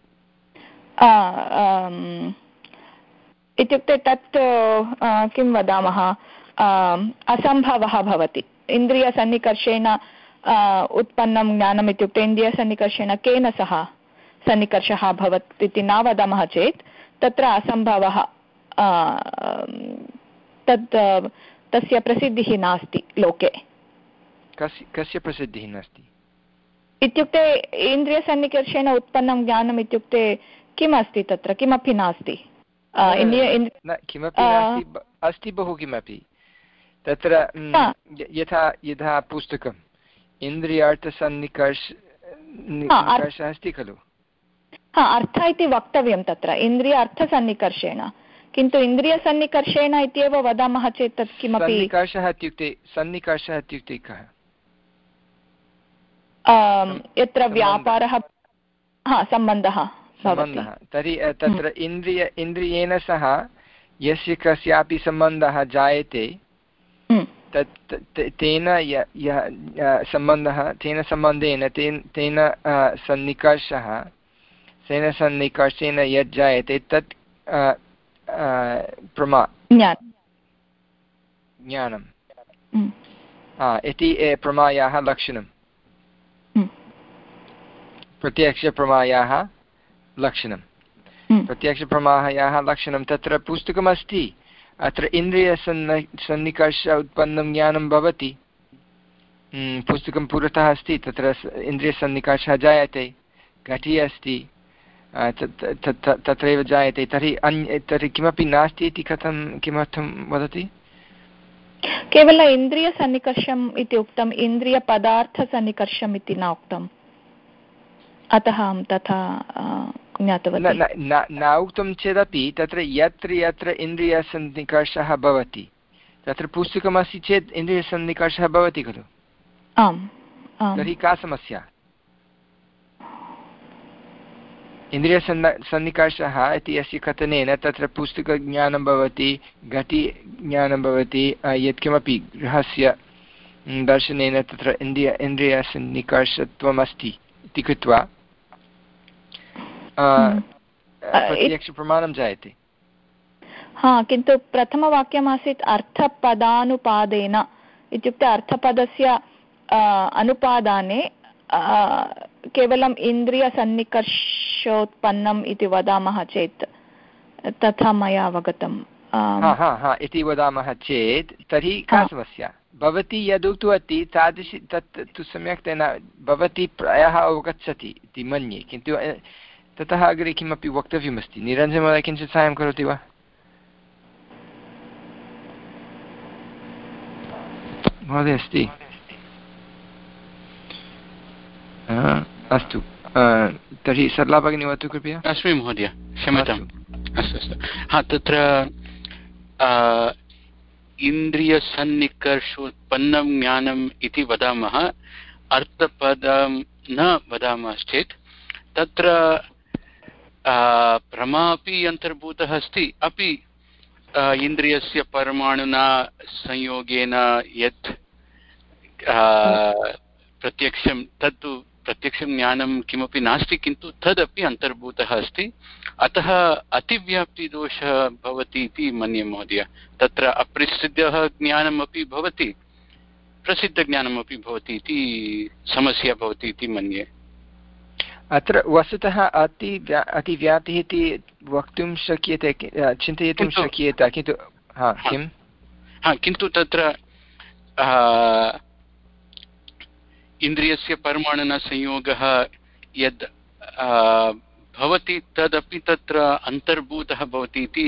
इत्युक्ते तत् किं वदामः, असम्भवः भवति। इन्द्रियसन्निकर्षेण उत्पन्नं ज्ञानम् इत्युक्ते इन्द्रियसन्निकर्षेण केन सह सन्निकर्षः भवति इति न वदामः चेत् तत्र असम्भवः, तत् तस्य प्रसिद्धिः नास्ति लोके। कस्य कस्य प्रसिद्धिः नास्ति इत्युक्ते इन्द्रियसन्निकर्षेण उत्पन्नं ज्ञानम् इत्युक्ते किम् अस्ति तत्र? किमपि नास्ति। किमपि नास्ति, अस्ति बहु किमपि तत्र। यथा यथा पुस्तकम् इन्द्रियार्थसन्निकर्ष निकर्षः अस्ति खलु। हा, अर्थ इति वक्तव्यं तत्र इन्द्रिय अर्थसन्निकर्षेण, किन्तु इन्द्रियसन्निकर्षेण इत्येव वदामः चेत् तत् किमपि। सन्निकर्षः इत्युक्ते सन्निकर्षः इत्युक्ते कः? यत्र व्यापारः, हा, सम्बन्धः सम्बन्धः। तर्हि तत्र इन्द्रिय इन्द्रियेण सह यस्य कस्यापि सम्बन्धः जायते तत् तेन यः सम्बन्धः तेन सम्बन्धेन तेन तेन सन्निकर्षः तेन सन्निकर्षेण यत् जायते तत् प्रमा ज्ञानम् इति प्रमायाः लक्षणं, प्रत्यक्षप्रमायाः लक्षणं। प्रत्यक्षप्रमायाः लक्षणं तत्र पुस्तकमस्ति, अत्र इन्द्रियसन्न सन्निकर्ष उत्पन्नं ज्ञानं भवति। पुस्तकं पुरतः अस्ति, तत्र इन्द्रियसन्निकर्षः जायते, घटी अस्ति, तत्रैव जायते। तर्हि अन्य तर्हि किमपि नास्ति इति कथं किमर्थं वदति? केवल इन्द्रियसन्निकर्षम् इति उक्तम्, इन्द्रियपदार्थसन्निकर्षम् इति न उक्तम्। अतः अहं तथा ज्ञातवती। न उक्तं चेदपि तत्र यत्र यत्र इन्द्रियसन्निकर्षः भवति तत्र पुस्तकमस्ति चेत् इन्द्रियसन्निकर्षः भवति खलु? आम्। तर्हि का समस्या? इन्द्रियसन्न सन्निकर्षः इति अस्य कथनेन तत्र पुस्तकज्ञानं भवति, घटिज्ञानं भवति, यत्किमपि गृहस्य दर्शनेन तत्र इन्द्रिय इन्द्रियसन्निकर्षत्वम् अस्ति इति कृत्वा प्रत्यक्षप्रमाणं जायते। हा, किन्तु प्रथमवाक्यमासीत् अर्थपदानुपादेन इत्युक्ते अर्थपदस्य अनुपादाने केवलम् इन्द्रियसन्निकर्षोत्पन्नम् इति वदामः चेत् तथा मया अवगतम् इति वदामः चेत् तर्हि का समस्या? भवती यदुक्तवती तादृशी तत् तु सम्यक्तया न भवती प्रायः अवगच्छति इति मन्ये, किन्तु ततः अग्रे किमपि वक्तव्यमस्ति। निरञ्जनमहोदय किञ्चित् साहाय्यं करोति वा? महोदय अस्ति? अस्तु, तर्हि सरला भगिनी वदतु कृपया। अस्मि महोदय, क्षम्यताम्। अस्तु अस्तु हा, तत्र इन्द्रियसन्निकर्षोत्पन्नं ज्ञानम् इति वदामः, अर्थपदं न वदामश्चेत् तत्र प्रमा अपि अन्तर्भूतः अस्ति, अपि इन्द्रियस्य परमाणुना संयोगेन यत् प्रत्यक्षं तत्तु प्रत्यक्षं ज्ञानं किमपि नास्ति, किन्तु तदपि अन्तर्भूतः अस्ति। अतः अतिव्याप्तिदोषः भवति इति मन्ये महोदय। तत्र अप्रसिद्धः ज्ञानमपि भवति, प्रसिद्धज्ञानमपि भवति इति समस्या भवति इति मन्ये। अत्र वस्तुतः अति अतिव्याप्तिः इति वक्तुं शक्यते, चिन्तयितुं शक्यते, किन्तु हा किं हा किन्तु तत्र इन्द्रियस्य परमाणुना संयोगः यद् भवति तदपि तत्र अन्तर्भूतः भवति इति।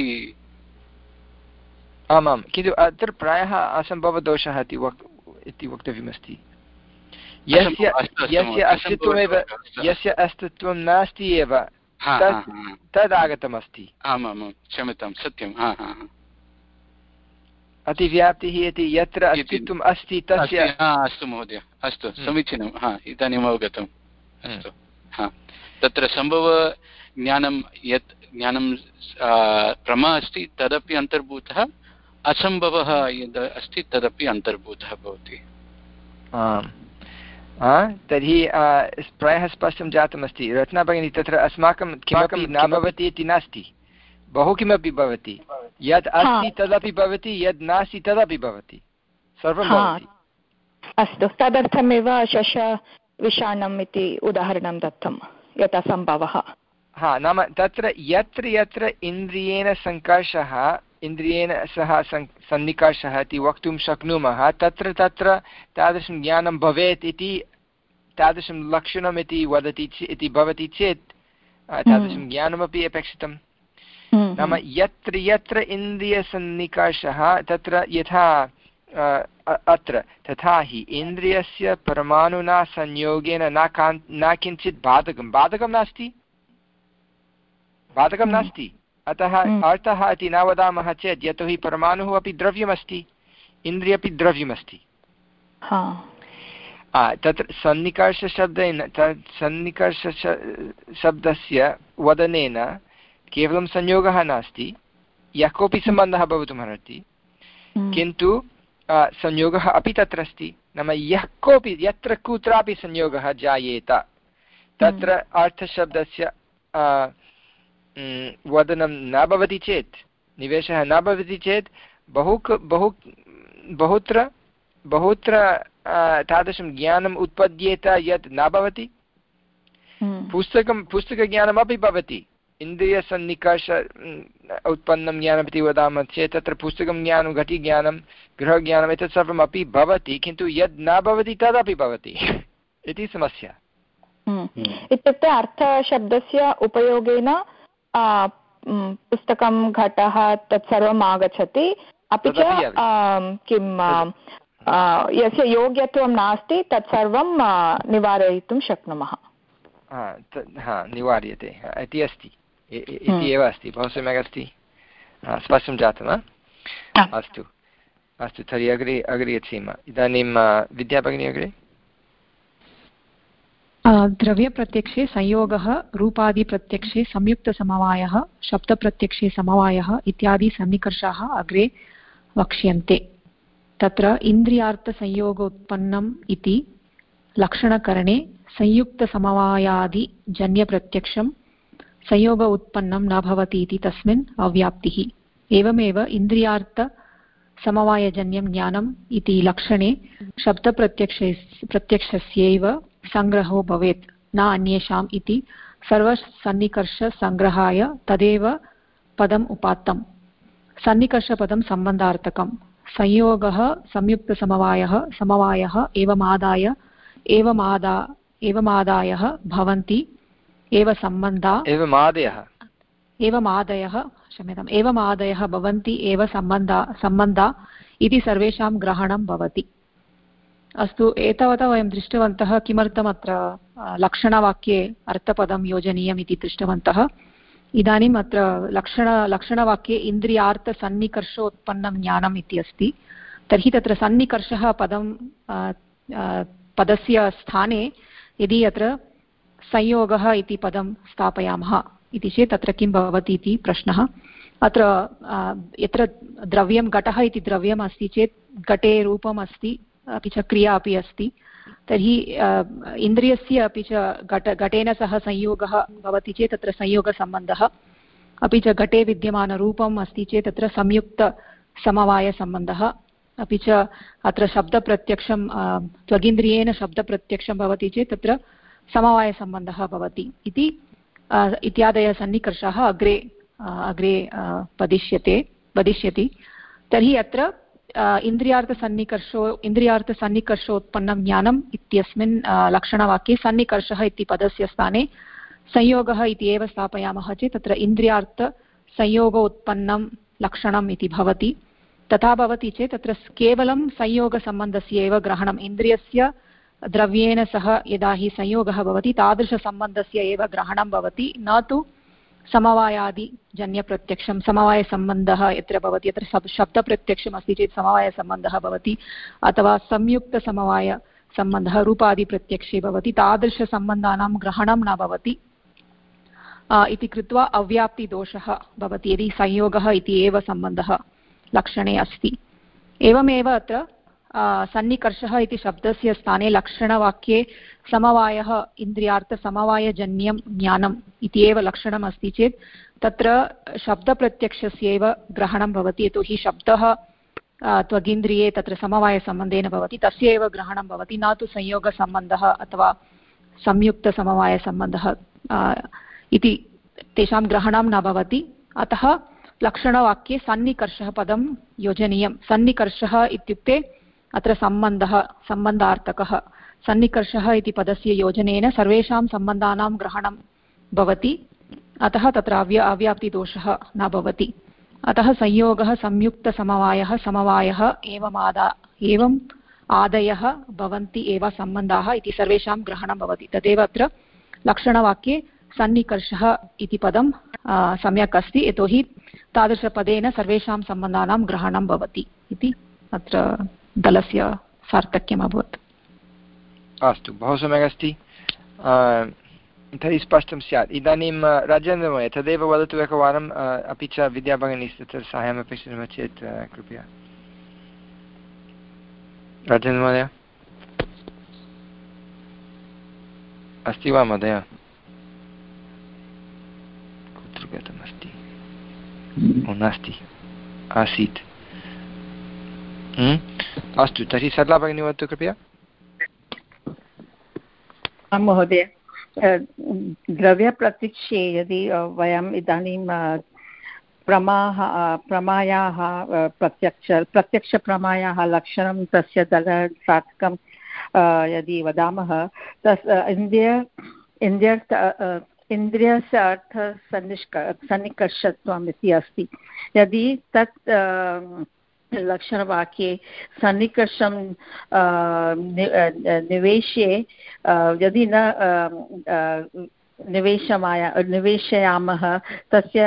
आमां, किन्तु अत्र प्रायः असम्भवदोषः इति वक् इति वक्तव्यमस्ति। यस्य यस्य अस्तित्वमेव यस्य अस्तित्वं नास्ति एव तदागतमस्ति। आमां, क्षम्यतां, सत्यं। हा हा अतिव्याप्तिः इति यत्र अस्तित्वम् अस्ति तस्य। अस्तु महोदय, अस्तु, समीचीनं। हा, इदानीम् अवगतम्। अस्तु, हा, तत्र सम्भवज्ञानं यत् ज्ञानं प्रमा अस्ति तदपि अन्तर्भूतः, असम्भवः यद् अस्ति तदपि अन्तर्भूतः भवति। आम्, तर्हि प्रायः स्पष्टं जातमस्ति। रत्ना भगिनी, तत्र अस्माकं किमपि न भवति इति नास्ति, बहु किमपि भवति। यद् अस्ति तदपि भवति, यद् नास्ति तदपि भवति, सर्वं भवति। अस्तु, तदर्थमेव शशविषाणम् इति उदाहरणं दत्तं, यत् असम्भवः। हा, नाम तत्र यत्र यत्र इन्द्रियेण सङ्कर्षः, इन्द्रियेण सह सन्निकर्षः इति वक्तुं शक्नुमः, तत्र तत्र तादृशं ज्ञानं भवेत् इति, तादृशं लक्षणम् इति वदति इति भवति चेत् तादृशं ज्ञानमपि अपेक्षितम्। नाम यत्र यत्र इन्द्रियसन्निकर्षः तत्र यथा अत्र तथा हि इन्द्रियस्य परमाणुना संयोगेन न कान् न किञ्चित् बाधकं बाधकं नास्ति बाधकं नास्ति अतः अर्थः इति न वदामः चेत् यतोहि परमाणुः अपि द्रव्यमस्ति, इन्द्रियपि द्रव्यमस्ति। तत्र सन्निकर्षशब्देन सन्निकर्ष शब्दस्य वदनेन केवलं संयोगः नास्ति, यः कोऽपि सम्बन्धः भवितुमर्हति, किन्तु संयोगः अपि तत्र अस्ति। नाम यः कोऽपि यत्र कुत्रापि संयोगः जायेत तत्र अर्थशब्दस्य वदनं न भवति चेत्, निवेशः न भवति चेत् बहु बहु बहुत्र बहुत्र तादृशं ज्ञानम् उत्पद्येत यत् न भवति। पुस्तकं पुस्तकज्ञानमपि भवति, इन्द्रियसन्निकर्ष उत्पन्नं ज्ञानमिति वदामः चेत् तत्र पुस्तकं ज्ञानं, घटिज्ञानं, गृहज्ञानम् एतत् सर्वमपि भवति, किन्तु यद् न भवति तदपि भवति इति समस्या। इत्युक्ते अर्थशब्दस्य उपयोगेन पुस्तकं, घटः तत्सर्वम् आगच्छति, अपि च किं यस्य योग्यत्वं नास्ति तत्सर्वं निवारयितुं शक्नुमः। हा निवार्यते इति अस्ति इति एव अस्ति। बहु सम्यक् अस्ति, स्पष्टं जातं वा? अस्तु अस्तु तर्हि अग्रे अग्रे यच्छेम। इदानीं विद्याभगिनी अग्रे। द्रव्यप्रत्यक्षे संयोगः, रूपादिप्रत्यक्षे संयुक्तसमवायः, शब्दप्रत्यक्षे समवायः इत्यादि सन्निकर्षाः अग्रे वक्ष्यन्ते। तत्र इन्द्रियार्थसंयोगोत्पन्नम् इति लक्षणकरणे संयुक्तसमवायादिजन्यप्रत्यक्षं संयोग उत्पन्नं न भवति इति तस्मिन् अव्याप्तिः। एवमेव इन्द्रियार्थसमवायजन्यं ज्ञानम् इति लक्षणे शब्दप्रत्यक्षे प्रत्यक्षस्यैव सङ्ग्रहो भवेत् न अन्येषाम् इति सर्वसन्निकर्षसङ्ग्रहाय तदेव पदम् उपात्तम्। सन्निकर्षपदं सम्बन्धार्थकं। संयोगः, संयुक्तसमवायः, समवायः एवमादाय एवमादा एवमादायः भवन्ति एव सम्बन्धा एवमादयः एवमादयः क्षम्यताम् एवमादयः भवन्ति एव सम्बन्धा सम्बन्धा इति सर्वेषां ग्रहणं भवति। अस्तु, एतावता वयं दृष्टवन्तः किमर्थम् अत्र लक्षणवाक्ये अर्थपदं योजनीयम् इति दृष्टवन्तः। इदानीम् अत्र लक्षण लक्षणवाक्ये इन्द्रियार्थसन्निकर्षोत्पन्नं ज्ञानम् इति अस्ति। तर्हि तत्र सन्निकर्षः पदं पदस्य स्थाने यदि अत्र संयोगः इति पदं स्थापयामः इति चेत् तत्र किं भवति इति प्रश्नः। अत्र यत्र द्रव्यं घटः इति द्रव्यम् अस्ति चेत् घटे रूपम् अस्ति, अपि च क्रिया अपि अस्ति। तर्हि इन्द्रियस्य अपि च घट घटेन सह संयोगः भवति चेत् तत्र संयोगसम्बन्धः, अपि च घटे विद्यमानरूपम् अस्ति चेत् तत्र संयुक्तसमवायसम्बन्धः, अपि च अत्र शब्दप्रत्यक्षं त्वगिन्द्रियेण शब्दप्रत्यक्षं भवति चेत् तत्र समवायसम्बन्धः भवति इति इत्यादयः सन्निकर्षाः अग्रे अग्रे वदिष्यते वदिष्यति। तर्हि अत्र इन्द्रियार्थसन्निकर्षो इन्द्रियार्थसन्निकर्षोत्पन्नं ज्ञानम् इत्यस्मिन् लक्षणवाक्ये सन्निकर्षः इति पदस्य स्थाने संयोगः इति एव स्थापयामः चेत् तत्र इन्द्रियार्थसंयोगोत्पन्नं लक्षणम् इति भवति। तथा भवति चेत् तत्र केवलं संयोगसम्बन्धस्य एव ग्रहणम्, इन्द्रियस्य द्रव्येण सह यदा हि संयोगः भवति तादृशसम्बन्धस्य एव ग्रहणं भवति, न तु समवायादिजन्यप्रत्यक्षं। समवायसम्बन्धः यत्र भवति यत्र शब्दप्रत्यक्षम् अस्ति चेत् समवायसम्बन्धः भवति, अथवा संयुक्तसमवायसम्बन्धः रूपादिप्रत्यक्षे भवति, तादृशसम्बन्धानां ग्रहणं न भवति इति कृत्वा अव्याप्तिदोषः भवति यदि संयोगः इति एव सम्बन्धः लक्षणे अस्ति। एवमेव अत्र सन्निकर्षः इति शब्दस्य स्थाने लक्षणवाक्ये समवायः इन्द्रियार्थसमवायजन्यं ज्ञानम् इति एव लक्षणम् अस्ति चेत् तत्र शब्दप्रत्यक्षस्यैव ग्रहणं भवति। यतोहि शब्दः त्वगिन्द्रिये तत्र समवायसम्बन्धेन भवति, तस्य एव ग्रहणं भवति, न तु संयोगसम्बन्धः अथवा संयुक्तसमवायसम्बन्धः इति तेषां ग्रहणं न भवति। अतः लक्षणवाक्ये सन्निकर्षः पदं योजनीयं। सन्निकर्षः इत्युक्ते अत्र सम्बन्धः, सम्बन्धार्थकः। सन्निकर्षः इति पदस्य योजनेन सर्वेषां सम्बन्धानां ग्रहणं भवति, अतः तत्र अव्य अव्याप्तिदोषः न भवति। अतः संयोगः, संयुक्तसमवायः, समवायः एवमादा एवम् आदयः भवन्ति एव सम्बन्धाः इति सर्वेषां ग्रहणं भवति। तदेव अत्र लक्षणवाक्ये सन्निकर्षः इति पदं सम्यक् अस्ति, यतोहि तादृशपदेन सर्वेषां सम्बन्धानां ग्रहणं भवति इति अत्र दलस्य सार्थक्यम् अभवत्। अस्तु, बहु सम्यक् अस्ति, तर्हि स्पष्टं स्यात्। इदानीं राजेन्द्रमहोदय तदेव वदतु एकवारम्, अपि च विद्याभगिनी तत्र साहाय्यम् अपेक्षितं चेत् कृपया। राजेन्द्रमहोदय अस्ति वा महोदय? कुत्र गतमस्ति? नास्ति, आसीत्। अस्तु, तर्हि सरला भगिनी वदतु कृपया। महोदय, द्रव्यप्रत्यक्षे यदि वयम् इदानीं प्रमाः प्रमायाः प्रत्यक्ष प्रत्यक्षप्रमायाः लक्षणं तस्य दलसार्थकं यदि वदामः, तस् इन्द्रिय इन्द्रियर्थ इन्द्रियस्य अर्थसन्निष्क सन्निकर्षत्वम् इति अस्ति। यदि तत् लक्षणवाक्ये सन्निकर्षं निवेश्ये यदि न निवेशमाय निवेशयामः तस्य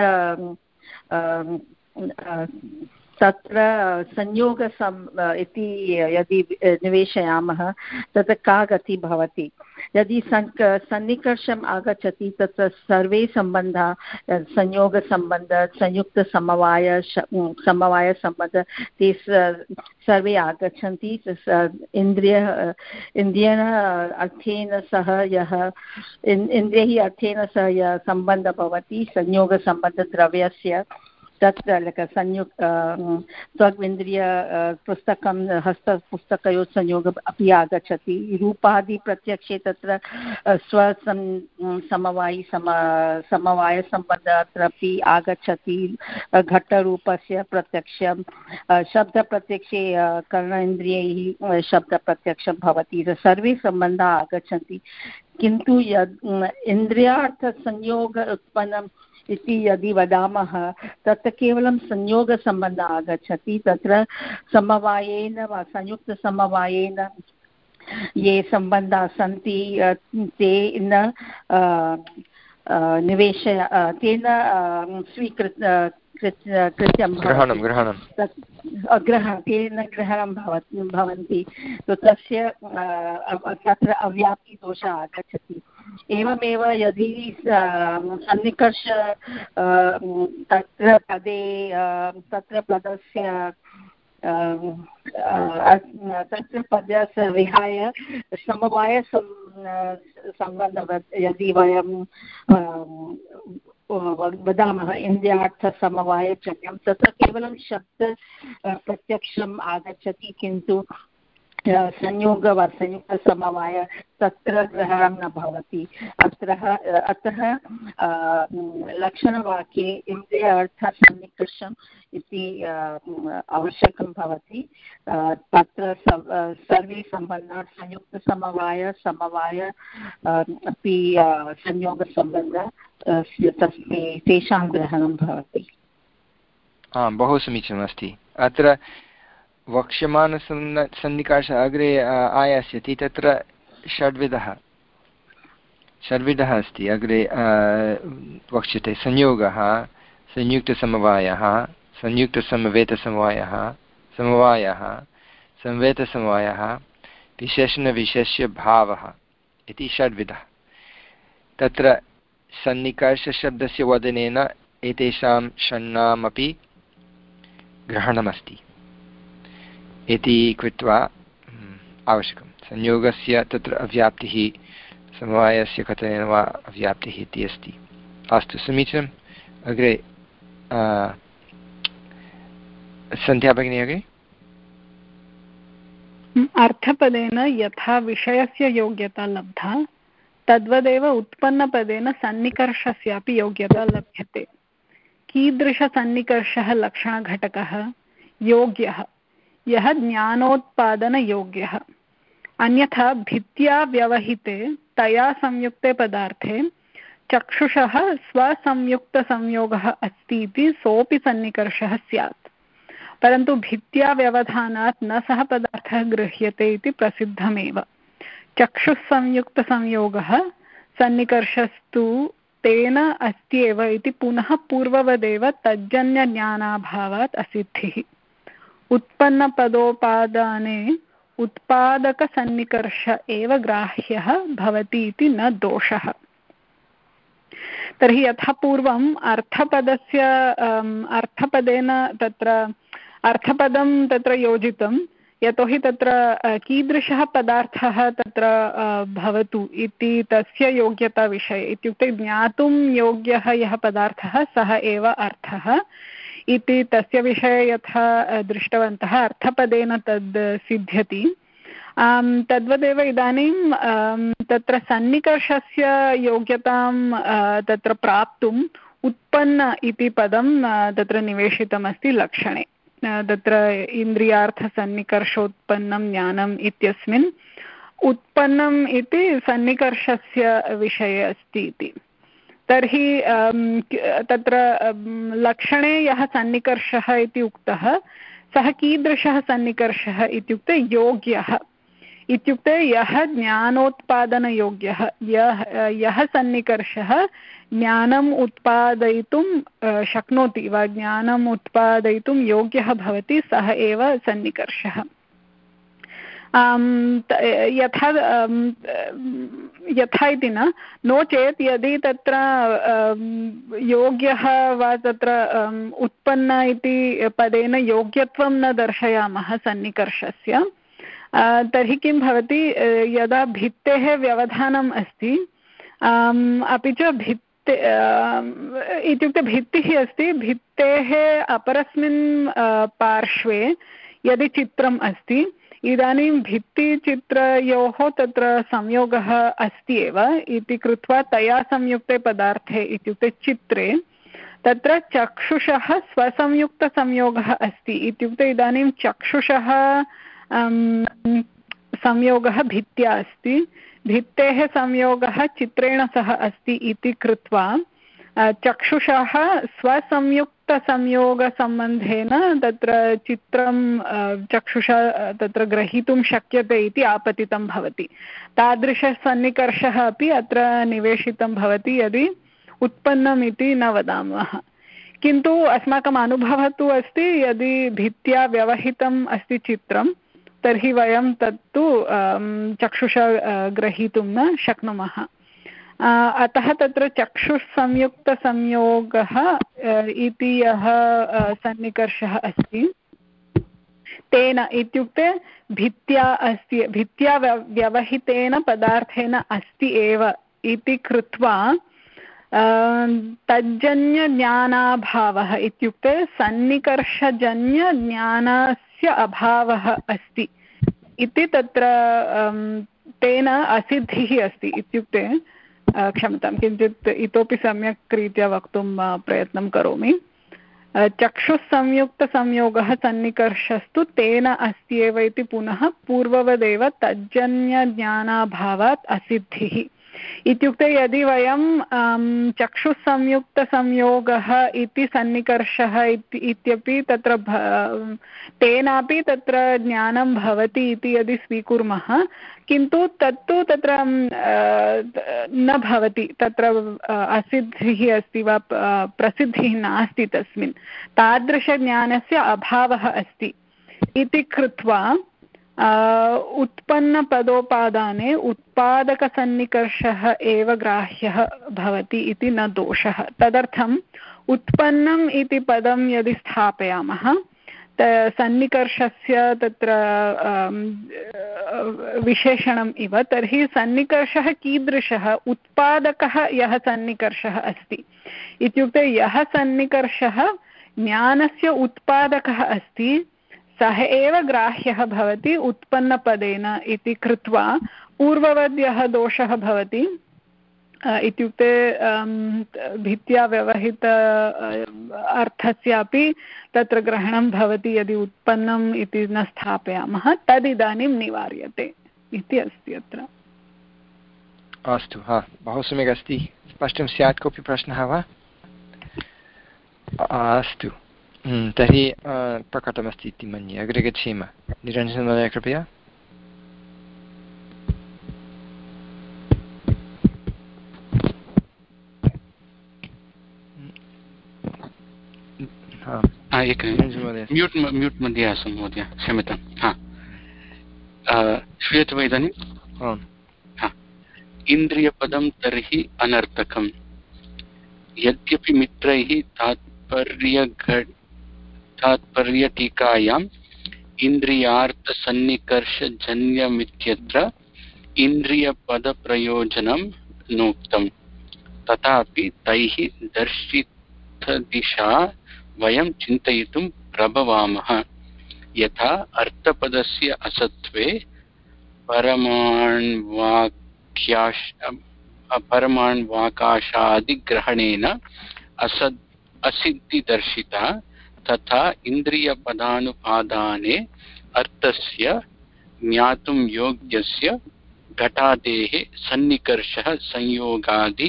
तत्र संयोगसम् इति यदि निवेशयामः तत्र का गतिः भवति। यदि सन्निकर्षम् आगच्छति तत्र सर्वे सम्बन्धाः संयोगसम्बन्धः संयुक्तसमवाय समवायसम्बन्धः ते सर्वे आगच्छन्ति। इन्द्रिय इन्द्रियेण अर्थेन सह यः इन्द्रियैः अर्थेन सह यः सम्बन्धः भवति संयोगसम्बन्धद्रव्यस्य तत्र संयुक्त त्वगिन्द्रिय पुस्तकं हस्तपुस्तकयोः संयोगः अपि आगच्छति। रूपादिप्रत्यक्षे तत्र स्वसं समवायि सम समवायसम्बन्धः अत्रापि आगच्छति। घटरूपस्य प्रत्यक्षं शब्दप्रत्यक्षे कर्णेन्द्रियैः शब्दप्रत्यक्षं भवति। सर्वे सम्बन्धाः आगच्छन्ति किन्तु यद् इन्द्रियार्थसंयोग उत्पन्नं इति यदि वदामः तत्र केवलं संयोगसम्बन्धः आगच्छति। तत्र समवायेन वा संयुक्तसमवायेन ये सम्बन्धाः सन्ति ते न निवेश तेन स्वीकृत कृत्यं ग्रहणं ग्रहणं ग्रहणं तेन ग्रहणं भवन्ति तस्य तत्र अव्याप्तिदोषः आगच्छति। एवमेव यदि सन्निकर्ष तत्र पदे तत्र पदस्य तत्र पदस्य विहाय समवाय सम्बन्धः यदि वयं वदामः इन्द्रियार्थसमवायचर्यं तत्र केवलं शब्द प्रत्यक्षम् आगच्छति किन्तु संयोग वा संयुक्तसमवाय तत्र ग्रहणं न भवति। अत्र अतः लक्षणवाक्ये इन्द्रियार्थसन्निकर्षम् इति आवश्यकं भवति। तत्र सर्वे सम्बन्धाः संयुक्तसमवाय समवाय अपि संयोगसम्बन्धः तेषां ग्रहणं भवति। आं बहु समीचीनमस्ति। अत्र वक्ष्यमाणसन्न सन्निकर्षः अग्रे आयास्यति तत्र षड्विधः षड्विधः अस्ति अग्रे वक्ष्यते। संयोगः संयुक्तसमवायः संयुक्तसमवेतसमवायः समवायः संवेतसमवायः विशेषणविशेष्यभावः इति षड्विधः। तत्र सन्निकर्षशब्दस्य वदनेन एतेषां षण्णामपि ग्रहणमस्ति इति कृत्वा आवश्यकं। संयोगस्य तत्र अव्याप्तिः समवायस्य कथनेन वा अव्याप्तिः इति अस्ति। अस्तु समीचीनम्। अग्रे सन्ध्या भगिनी अग्रे। अर्थपदेन यथा विषयस्य योग्यता लब्धा तद्वदेव उत्पन्नपदेन सन्निकर्षस्यापि योग्यता लभ्यते। कीदृशसन्निकर्षः लक्षणघटकः योग्यः यः ज्ञानोत्पादनयोग्यः। अन्यथा भित्त्या व्यवहिते तया संयुक्ते पदार्थे चक्षुषः स्वसंयुक्तसंयोगः अस्ति इति सोऽपि सन्निकर्षः स्यात्, परन्तु भित्त्या व्यवधानात् न सः पदार्थः गृह्यते इति प्रसिद्धमेव। चक्षुस्संयुक्तसंयोगः सन्निकर्षस्तु तेन अस्त्येव इति पुनः पूर्ववदेव तज्जन्यज्ञानाभावात् असिद्धिः। उत्पन्नपदोपादाने उत्पादकसन्निकर्ष एव ग्राह्यः भवति इति न दोषः। तर्हि यथा पूर्वम् अर्थपदस्य अर्थपदेन तत्र अर्थपदं तत्र योजितं यतोहि तत्र कीदृशः पदार्थः तत्र भवतु इति तस्य योग्यताविषये इत्युक्ते ज्ञातुं योग्यः यः पदार्थः सः एव अर्थः इति तस्य विषये यथा दृष्टवन्तः अर्थपदेन तद् सिद्ध्यति। तद्वदेव इदानीं तत्र सन्निकर्षस्य योग्यतां तत्र प्राप्तुम् उत्पन्न इति पदं तत्र निवेशितमस्ति लक्षणे। तत्र इन्द्रियार्थसन्निकर्षोत्पन्नं ज्ञानम् इत्यस्मिन् उत्पन्नम् इति सन्निकर्षस्य विषये अस्ति इति। तर्हि तत्र लक्षणे यः सन्निकर्षः इति उक्तः सः कीदृशः सन्निकर्षः इत्युक्ते योग्यः इत्युक्ते यः ज्ञानोत्पादनयोग्यः यः यः सन्निकर्षः ज्ञानम् उत्पादयितुं शक्नोति वा ज्ञानम् उत्पादयितुं योग्यः भवति सः एव सन्निकर्षः। यथा यथा इति न नो चेत् यदि तत्र योग्यः वा तत्र उत्पन्न इति पदेन योग्यत्वं न दर्शयामः सन्निकर्षस्य तर्हि किं भवति यदा भित्तेः व्यवधानम् अस्ति अपि च भित्ते इत्युक्ते भित्तिः अस्ति भित्तेः अपरस्मिन् पार्श्वे यदि चित्रम् अस्ति इदानीं भित्तिचित्रयोः तत्र संयोगः अस्ति एव इति कृत्वा तया संयुक्ते पदार्थे इत्युक्ते चित्रे तत्र चक्षुषः स्वसंयुक्तसंयोगः अस्ति इत्युक्ते इदानीं चक्षुषः संयोगः भित्त्या अस्ति भित्तेः संयोगः चित्रेण सह अस्ति इति कृत्वा चक्षुषः स्वसंयुक्तसंयोगसम्बन्धेन तत्र चित्रं चक्षुषा तत्र ग्रहीतुं शक्यते इति आपतितं भवति। तादृशसन्निकर्षः अपि अत्र निवेशितं भवति यदि उत्पन्नम् इति न वदामः। किन्तु अस्माकम् अनुभवः तु अस्ति यदि भित्त्या व्यवहितम् अस्ति चित्रं तर्हि वयं तत्तु चक्षुषा ग्रहीतुं न शक्नुमः। अतः तत्र चक्षुसंयुक्तसंयोगः इति यः सन्निकर्षः अस्ति तेन इत्युक्ते भित्त्या अस्ति भित्त्या व्यवहितेन पदार्थेन अस्ति एव इति कृत्वा तज्जन्यज्ञानाभावः इत्युक्ते सन्निकर्षजन्यज्ञानस्य अभावः अस्ति इति तत्र तेन असिद्धिः अस्ति इत्युक्ते क्षम्यतां किञ्चित् इतोपि सम्यक् रीत्या वक्तुं प्रयत्नं करोमि। चक्षुसंयुक्तसंयोगः सन्निकर्षस्तु तेन अस्ति एव इति पुनः पूर्ववदेव तज्जन्यज्ञानाभावात् असिद्धिः इत्युक्ते यदि वयं चक्षुसंयुक्तसंयोगः इति सन्निकर्षः इत्यपि तत्र तेनापि तत्र ज्ञानं भवति इति यदि स्वीकुर्मः किन्तु तत्तु तत्र न भवति तत्र असिद्धिः अस्ति वा प्रसिद्धिः नास्ति तस्मिन् तादृशज्ञानस्य अभावः अस्ति इति कृत्वा उत्पन्नपदोपादाने उत्पादकसन्निकर्षः एव ग्राह्यः भवति इति न दोषः। तदर्थम् उत्पन्नम् इति पदं यदि स्थापयामः सन्निकर्षस्य तत्र विशेषणम् इव तर्हि सन्निकर्षः कीदृशः उत्पादकः यः सन्निकर्षः अस्ति इत्युक्ते यः सन्निकर्षः ज्ञानस्य उत्पादकः अस्ति सः एव ग्राह्यः भवति उत्पन्नपदेन इति कृत्वा पूर्ववद्यः दोषः भवति इत्युक्ते भित्त्या व्यवहित अर्थस्यापि तत्र ग्रहणं भवति यदि उत्पन्नम् इति न स्थापयामः तदिदानीं निवार्यते इति अस्ति अत्र। अस्तु, हा बहु सम्यक् अस्ति। स्पष्टं स्यात् कोऽपि प्रश्नः वा? अस्तु, तर्हि प्रकटमस्ति इति मन्ये। अग्रे गच्छेम। निरञ्जनमहोदय कृपया। म्यूट् म्यूट् मध्ये आसं महोदय, क्षम्यतां। हा, श्रूयते वा इदानीं? हा, इन्द्रियपदं तर्हि अनर्थकम् यद्यपि मित्रैः तात्पर्यघट तात्पर्यटीकायाम् इन्द्रियार्थसन्निकर्षजन्यमित्यत्र इन्द्रियपदप्रयोजनं नोक्तम् तथापि तैः दर्शितदिशा वयं चिन्तयितुं प्रभवामः यथा अर्थपदस्य असत्त्वे परमाण्वाक्याश परमाण्वाकाशादिग्रहणेन असद् असिद्धिदर्शिता तथा इन्द्रियपदानुपादाने अर्थस्य ज्ञातुं योग्यस्य घटादेः सन्निकर्षः संयोगादि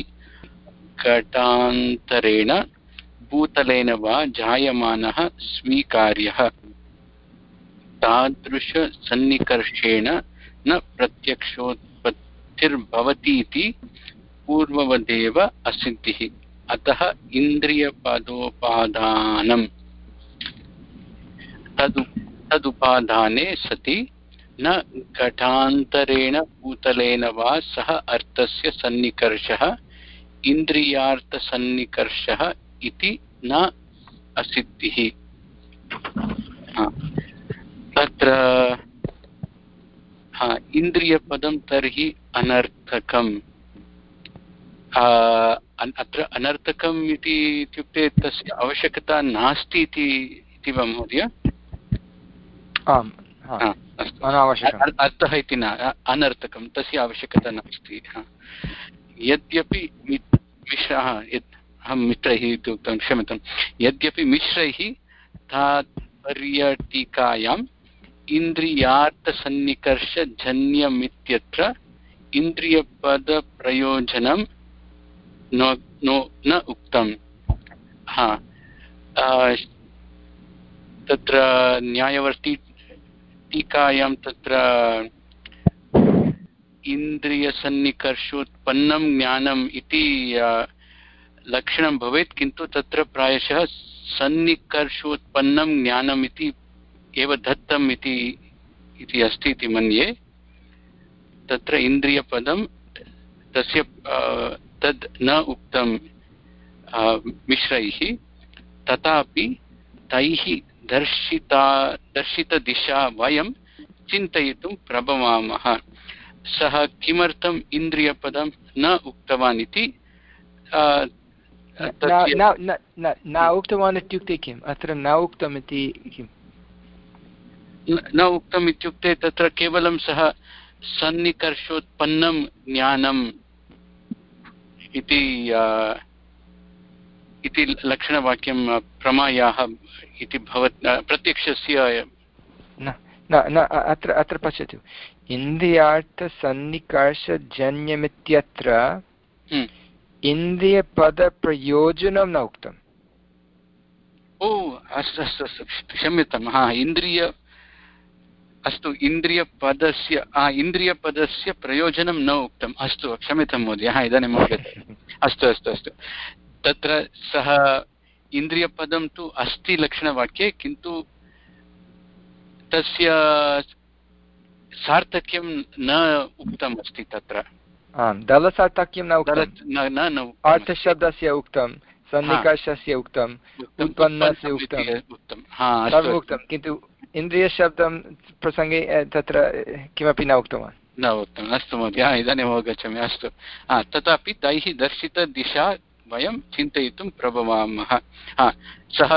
घटान्तरेण भूतलेन वा जायमानः स्वीकार्यः तादृशसन्निकर्षेण न प्रत्यक्षोत्पत्तिर्भवति इति पूर्ववदेव असिद्धिः। अतः इन्द्रियपदोपादानं तदु तदुपादाने सति न घटान्तरेण भूतलेन वा सह अर्थस्य सन्निकर्षः इन्द्रियार्थसन्निकर्षः इति न असिद्धिः। तत्र इन्द्रियपदं तर्हि अनर्थकम्। अत्र अनर्थकम् इति इत्युक्ते तस्य आवश्यकता नास्ति इति वा महोदय? आम्, अर्थः इति न, अनर्थकं, तस्य आवश्यकता नास्ति। यद्यपि मिश्रः अहं मित्रैः इति उक्तं, क्षम्यतां, यद्यपि मिश्रैः तात्पर्यटीकायाम् इन्द्रियार्थसन्निकर्षजन्यमित्यत्र इन्द्रियपदप्रयोजनं न न उक्तम्। हा, तत्र न्यायवर्ती टीकायां तत्र इन्द्रियसन्निकर्षोत्पन्नं ज्ञानम् इति लक्षणं भवेत्, किन्तु तत्र प्रायशः सन्निकर्षोत्पन्नं ज्ञानम् इति एव दत्तम् इति इति अस्ति इति मन्ये। तत्र इन्द्रियपदं तस्य तद् न उक्तं मिश्रैः, तथापि तैः दर्शिता दर्शितदिशा वयं चिन्तयितुं प्रभवामः। सः किमर्थम् इन्द्रियपदं न उक्तवान् इति न उक्तवान् इत्युक्ते किम्? अत्र न उक्तम् इति किम्? न उक्तम् इत्युक्ते तत्र केवलं सः सन्निकर्षोत्पन्नं ज्ञानम् इति इति लक्षणवाक्यं प्रमायाः इति भवत् प्रत्यक्षस्य न न न अत्र अत्र पश्यतु, इन्द्रियार्थसन्निकर्षजन्यमित्यत्र इन्द्रियपदप्रयोजनं न उक्तम्। ओ अस्तु अस्तु अस्तु, क्षम्यतां। हा, इन्द्रिय अस्तु, इन्द्रियपदस्य इन्द्रियपदस्य प्रयोजनं न उक्तम्। अस्तु, क्षम्यतां महोदय। हा, इदानीं महोदय, अस्तु अस्तु अस्तु, तत्र सः इन्द्रियपदं तु अस्ति लक्षणवाक्ये, किन्तु तस्य सार्थक्यं न उक्तम् अस्ति तत्र। आम्, दलसार्थक्यं न उक्तं, अर्थशब्दस्य उक्तं, सन्निकर्षस्य उक्तं, उत्पन्नस्य उक्तं, सर्वम् उक्तं, किन्तु इन्द्रियशब्दं प्रसङ्गे तत्र किमपि न उक्तवान्। न उक्तम्। अस्तु महोदय, इदानीम् अवगच्छामि। अस्तु, तथापि तैः दर्शितदिशा वयं चिन्तयितुं प्रभवामः। हा, सः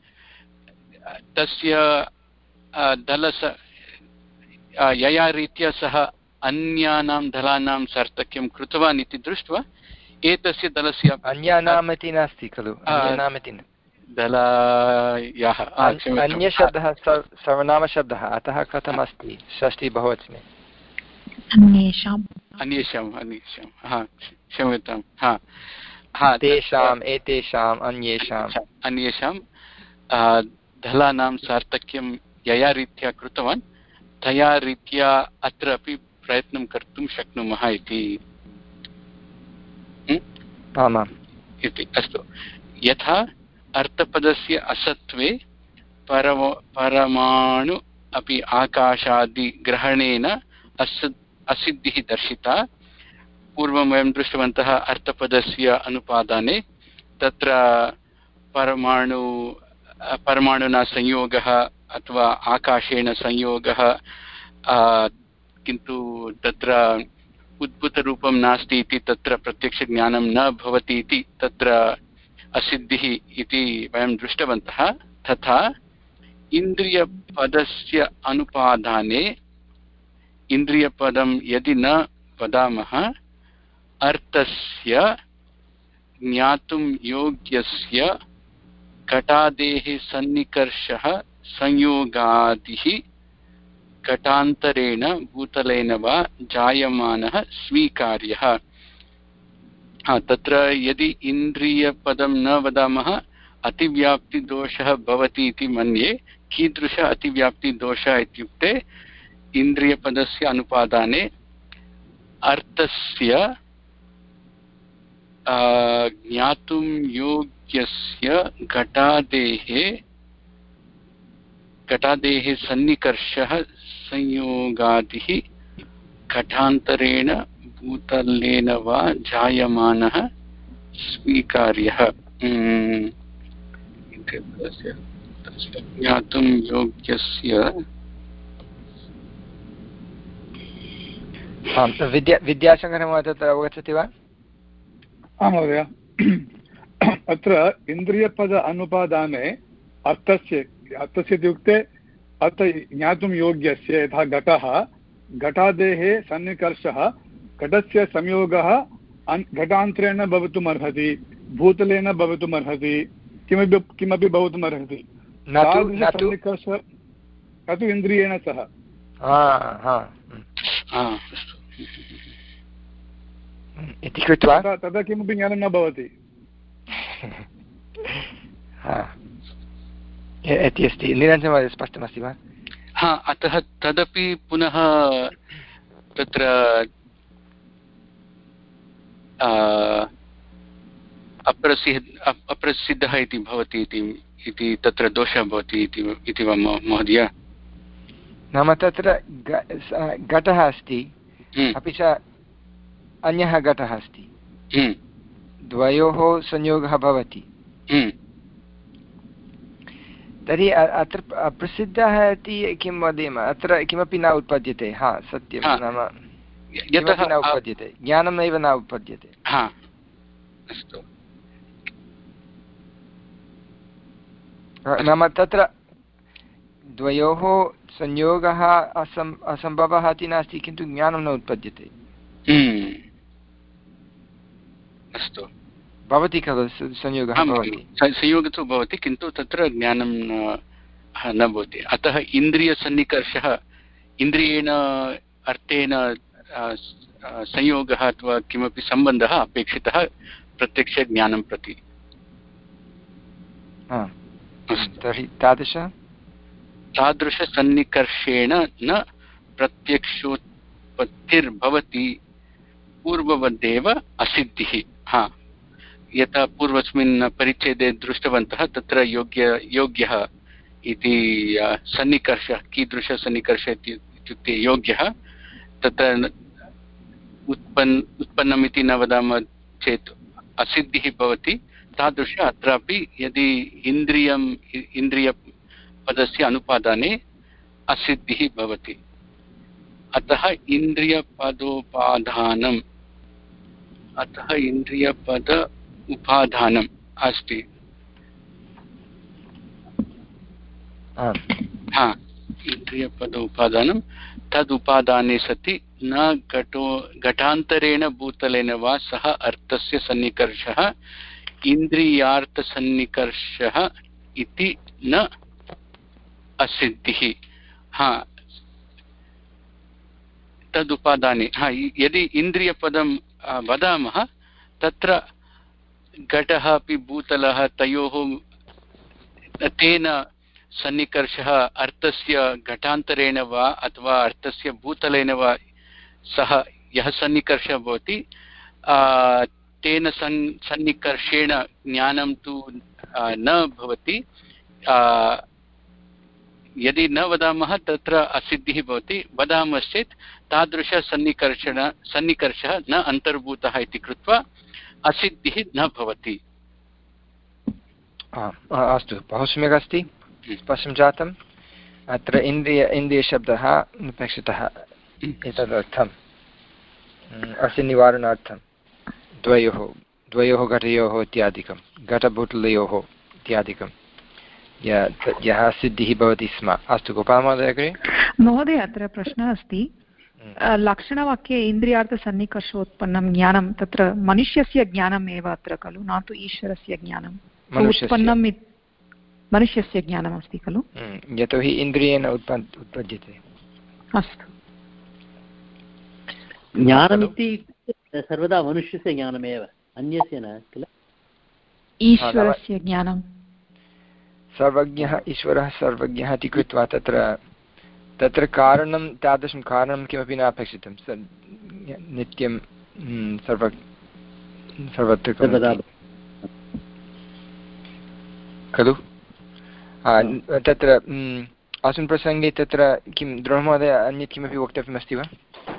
तस्य दलस यया रीत्या सः अन्यानां दलानां सार्थक्यं कृतवान् इति दृष्ट्वा एतस्य दलस्य अन्यानाम् इति नास्ति खलु, अन्यानाम् इति दलायाः अन्यशब्दः सर्वनामशब्दः, अतः कथमस्ति षष्ठी बहुवचने? अन्येषाम् अन्येषाम् अन्येषां हा, क्षम्यतां। हा, तेषाम्, एतेषाम्, अन्येषाम् अन्येषां दलानां सार्थक्यं यया रीत्या कृतवान् तया रीत्या अत्र अपि प्रयत्नं कर्तुं शक्नुमः इति। आमाम् इति। अस्तु, यथा अर्थपदस्य असत्त्वे परम परमाणु अपि आकाशादिग्रहणेन अस् असिद्धिः दर्शिता। पूर्वं वयं दृष्टवन्तः अर्थपदस्य अनुपादाने तत्र परमाणु परमाणुना संयोगः अथवा आकाशेन संयोगः, किन्तु तत्र उद्भूतरूपं नास्ति इति तत्र प्रत्यक्षज्ञानं न भवति इति तत्र असिद्धिः इति वयं दृष्टवन्तः। तथा इन्द्रियपदस्य अनुपादाने इन्द्रियपदं यदि न वदामः, अर्थस्य ज्ञातुं योग्यस्य घटादेः सन्निकर्षः संयोगादिः घटान्तरेण भूतलेन वा जायमानः स्वीकार्यः। तत्र यदि इन्द्रियपदं न वदामः अतिव्याप्तिदोषः भवति इति मन्ये, कीदृश अतिव्याप्तिदोषः इत्युक्ते इन्द्रियपदस्य अनुपादाने अर्थस्य ज्ञातुं योग्यस्य घटादेः घटादेः सन्निकर्षः संयोगादिः घटान्तरेण भूतलेन वा जायमानः स्वीकार्यः ज्ञातुं योग्यस्य विद्या विद्याशङ्करमहोदय तत्र अवगच्छति वा? आं महोदय, अत्र इन्द्रियपद अनुपादाने अर्थस्य अर्थस्य इत्युक्ते अर्थ ज्ञातुं योग्यस्य यथा घटः घटादेः सन्निकर्षः घटस्य संयोगः घटान्तरेण भवितुम् अर्हति, भूतलेन भवितुम् अर्हति, किमपि किमपि भवितुम् अर्हति। सन्निकर्षः न तु इन्द्रियेण सह इति कृत्वा तदा किमपि ज्ञानं न भवति इति अस्ति। निरञ्जनमहोदय स्पष्टमस्ति वा? हा, अतः तदपि पुनः तत्र अप्रसिद्ध अप्रसिद्धः इति भवति इति तत्र दोषः भवति इति वा महोदय? नाम तत्र घटः अस्ति, अपि च अन्यः घटः अस्ति, द्वयोः संयोगः भवति, तर्हि अत्र प्रसिद्धः इति किं वदेम? अत्र किमपि न उत्पद्यते। हा, सत्यं, नाम किमपि न उत्पद्यते, ज्ञानमेव न उत्पद्यते। नाम तत्र द्वयोः संयोगः असम् असम्भवः इति नास्ति, किन्तु ज्ञानं न उत्पद्यते। अस्तु, भवति खलु संयोगः? भवति, संयोगः तु भवति, किन्तु तत्र ज्ञानं न भवति। अतः इन्द्रियसन्निकर्षः, इन्द्रियेण अर्थेन संयोगः अथवा किमपि सम्बन्धः अपेक्षितः प्रत्यक्षज्ञानं प्रति। तर्हि तादृश तादृशसन्निकर्षेण न प्रत्यक्षोत्पत्तिर्भवति, पूर्ववदेव असिद्धिः। हा, यथा पूर्वस्मिन् परिच्छेदे दृष्टवन्तः, तत्र योग्य योग्यः इति सन्निकर्षः, कीदृशसन्निकर्षः इत्युक्ते योग्यः, तत्र उत्पन् उत्पन्नम् इति न वदामः चेत् असिद्धिः भवति। तादृश अत्रापि यदि इन्द्रियम् इन्द्रियपदस्य अनुपादाने असिद्धिः भवति। अतः इन्द्रियपदोपादानम् अतः इन्द्रियपद उपादानम् अस्ति। हा, इन्द्रियपद उपादानं तदुपादाने सति न घटो घटान्तरेण भूतलेन वा सह अर्थस्य सन्निकर्षः इन्द्रियार्थसन्निकर्षः इति न असिद्धिः। हा, तदुपादाने, हा, यदि इन्द्रियपदं वदामः तत्र घटः अपि भूतलः तयोः तेन सन्निकर्षः अर्थस्य घटान्तरेण वा अथवा अर्थस्य भूतलेन वा सह यः सन्निकर्षः भवति, तेन सन् सन्निकर्षेण ज्ञानं तु न भवति। यदि न वदामः तत्र असिद्धिः भवति, वदामश्चेत् तादृशसन्निकर्षण सन्निकर्षः न अन्तर्भूतः इति कृत्वा असिद्धिः न भवति। अस्तु, बहु सम्यक् अस्ति, स्पष्टं जातम्। अत्र इन्द्रिय इन्द्रियशब्दः अपेक्षितः एतदर्थम्, अस्य निवारणार्थं द्वयोः द्वयोः घटयोः इत्यादिकं, घटभूतलयोः इत्यादिकं यः सिद्धिः भवति स्म। अस्तु, गोपालमहोदय अग्रे। महोदय, अत्र प्रश्नः अस्ति, लक्षणवाक्ये इन्द्रियार्थसन्निकर्षोत्पन्नं ज्ञानं तत्र मनुष्यस्य ज्ञानम् एव अत्र खलु, न तु ईश्वरस्य ज्ञानं। उत्पन्नं मनुष्यस्य ज्ञानमस्ति खलु, यतोहि इन्द्रियेण उत्पद्यते। अस्तु, ज्ञानमिति सर्वदा मनुष्यस्य ज्ञानमेव, अन्यस्य न किल, ईश्वरस्य ज्ञानं। सर्वज्ञः ईश्वरः सर्वज्ञः इति कृत्वा तत्र तत्र कारणं तादृशं कारणं किमपि न अपेक्षितं स नित्यं सर्व सर्वत्र खलु तत्र अस्मिन् प्रसङ्गे तत्र किं द्रोणमहोदय अन्यत् किमपि वक्तव्यमस्ति वा?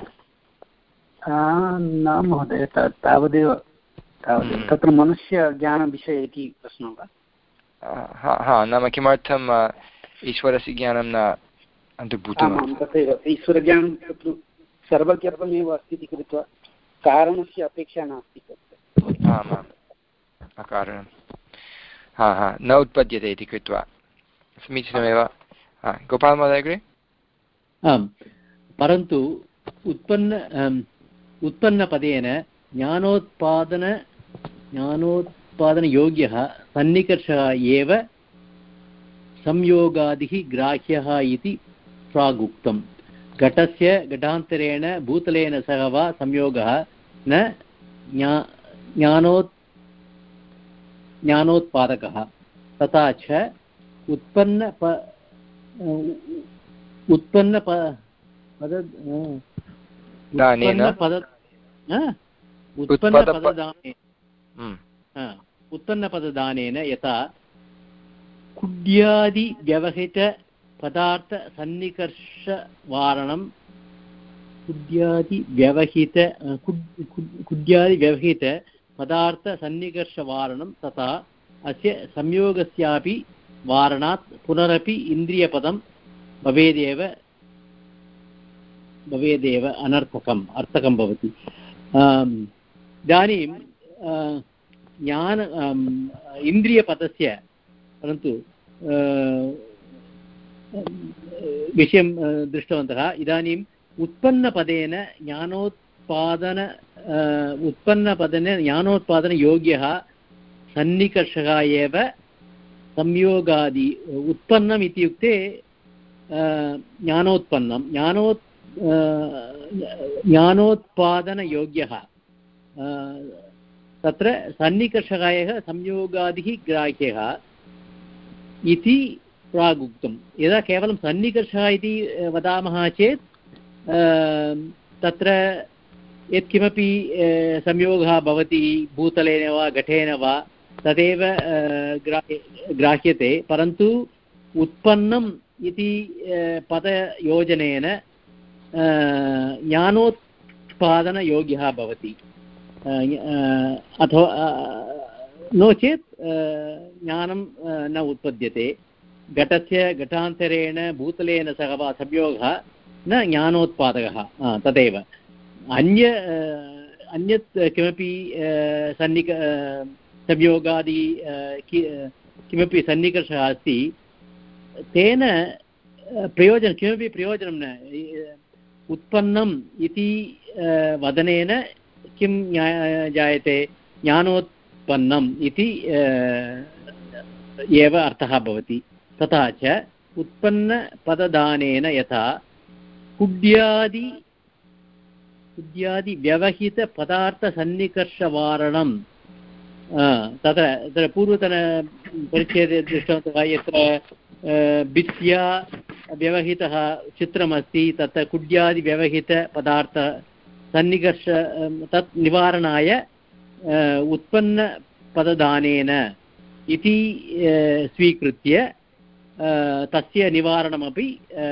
न महोदय तावदेव तत्र मनुष्यज्ञानविषये इति प्रश्नः वा? हा हा नाम किमर्थम् ईश्वरस्य ज्ञानं न अन्तर्भूतम्? तथैव ईश्वरज्ञानं तत्र सर्वज्ञत्वमेव अस्ति इति कृत्वा कारणस्य अपेक्षा नास्ति तत्र। आम् आम् अकारणं हा हा न उत्पद्यते इति कृत्वा समीचीनमेव। गोपालमहोदय अग्रे। आम् परन्तु उत्पन्न उत्पन्नपदेन ज्ञानोत्पादन ज्ञानोत्पादनयोग्यः सन्निकर्षः एव संयोगादिः ग्राह्यः इति प्रागुक्तम्। घटस्य घटान्तरेण भूतलेन सह वा संयोगः न ज्ञानोत् ज्ञानोत्पादकः तथा च उत्पन्न उत्पन्न पद उत्पन्नपददानेन यथा कुड्यादिव्यवहितपदार्थसन्निकर्षवारणं कुड्यादिव्यवहित कुड्यादिव्यवहितपदार्थसन्निकर्षवारणं तथा अस्य संयोगस्यापि वारणात् पुनरपि इन्द्रियपदं भवेदेव भवेदेव अनर्थकम् अर्थकं भवति। इदानीं ज्ञान इन्द्रियपदस्य परन्तु विषयं दृष्टवन्तः। इदानीम् उत्पन्नपदेन ज्ञानोत्पादन उत्पन्नपदेन ज्ञानोत्पादनयोग्यः सन्निकर्षः एव संयोगादि उत्पन्नम् इत्युक्ते ज्ञानोत्पन्नं ज्ञानोत् ज्ञानोत्पादनयोग्यः तत्र सन्निकर्षः एव संयोगादिः ग्राह्यः इति प्रागुक्तं। यदा केवलं सन्निकर्षः इति वदामः चेत् तत्र यत्किमपि संयोगः भवति भूतलेन वा घटेन वा तदेव ग्राह्यते। परन्तु उत्पन्नम् इति पदयोजनेन ज्ञानोत्पादनयोग्यः भवति अथवा नो चेत् ज्ञानं न उत्पद्यते। घटस्य घटान्तरेण भूतलेन सह वा संयोगः न ज्ञानोत्पादकः तदेव। अन्य अन्यत् किमपि सन्निक संयोगादि किमपि सन्निकर्षः अस्ति तेन प्रयोजनं किमपि प्रयोजनं न। उत्पन्नम् इति वदनेन किं जायते ज्ञानोत्पन्नम् इति एव अर्थः भवति। तथा च उत्पन्नपददानेन यथा कुड्यादि कुड्यादिव्यवहितपदार्थसन्निकर्षवारणं तत्र तत्र पूर्वतनपरिच्छेदे दृष्टवन्तः यत्र भित्त्या व्यवहितः चित्रमस्ति तत्र कुड्यादिव्यवहितपदार्थसन्निकर्ष तत् निवारणाय उत्पन्नपददानेन इति स्वीकृत्य तस्य निवारणमपि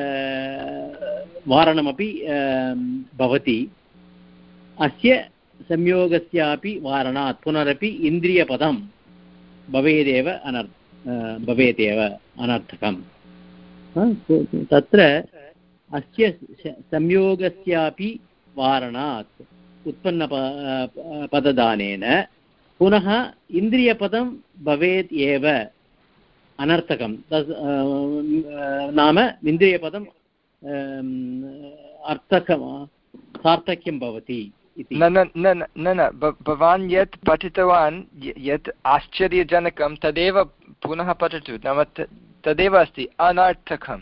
वारणमपि भवति। अस्य संयोगस्यापि वारणात् पुनरपि इन्द्रियपदं भवेदेव अनर्थ भवेदेव अनर्थकम्। तत्र अस्य संयोगस्यापि वारणात् उत्पन्नपददानेन पुनः इन्द्रियपदं भवेत् एव अनर्थकं। नाम इन्द्रियपदम् अर्थकं सार्थक्यं भवति इति। न न न न न भवान् यत् पठितवान् यत् आश्चर्यजनकं तदेव पुनः पठतु। नाम तदेव अस्ति अनर्थकम्।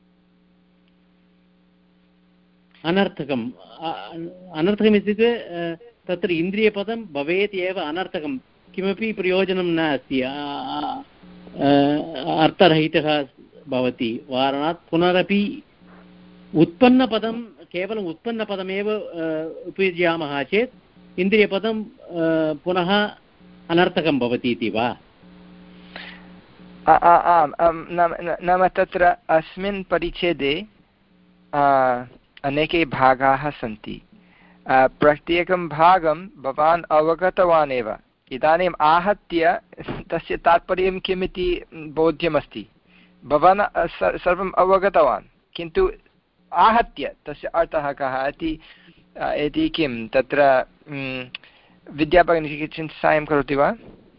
अनर्थकम् अनर्थकम् इत्युक्ते तत्र इन्द्रियपदं भवेत् एव अनर्थकं किमपि प्रयोजनं नास्ति अर्थरहितः भवति वारणात् पुनरपि उत्पन्नपदं केवलम् उत्पन्नपदमेव उपयुज्यामः चेत् इन्द्रियपदं पुनः अनर्थकं भवति इति वा? आम् नाम तत्र अस्मिन् परिच्छेदे अनेके भागाः सन्ति। प्रत्येकं भागं भवान् अवगतवान् एव। इदानीम् आहत्य तस्य तात्पर्यं किमिति बोध्यमस्ति। भवान् सर्वम् अवगतवान्, किन्तु आहत्य तस्य अर्थः कः इति इति किं तत्र विद्याभगिनी किञ्चित् साहाय्यं करोति वा?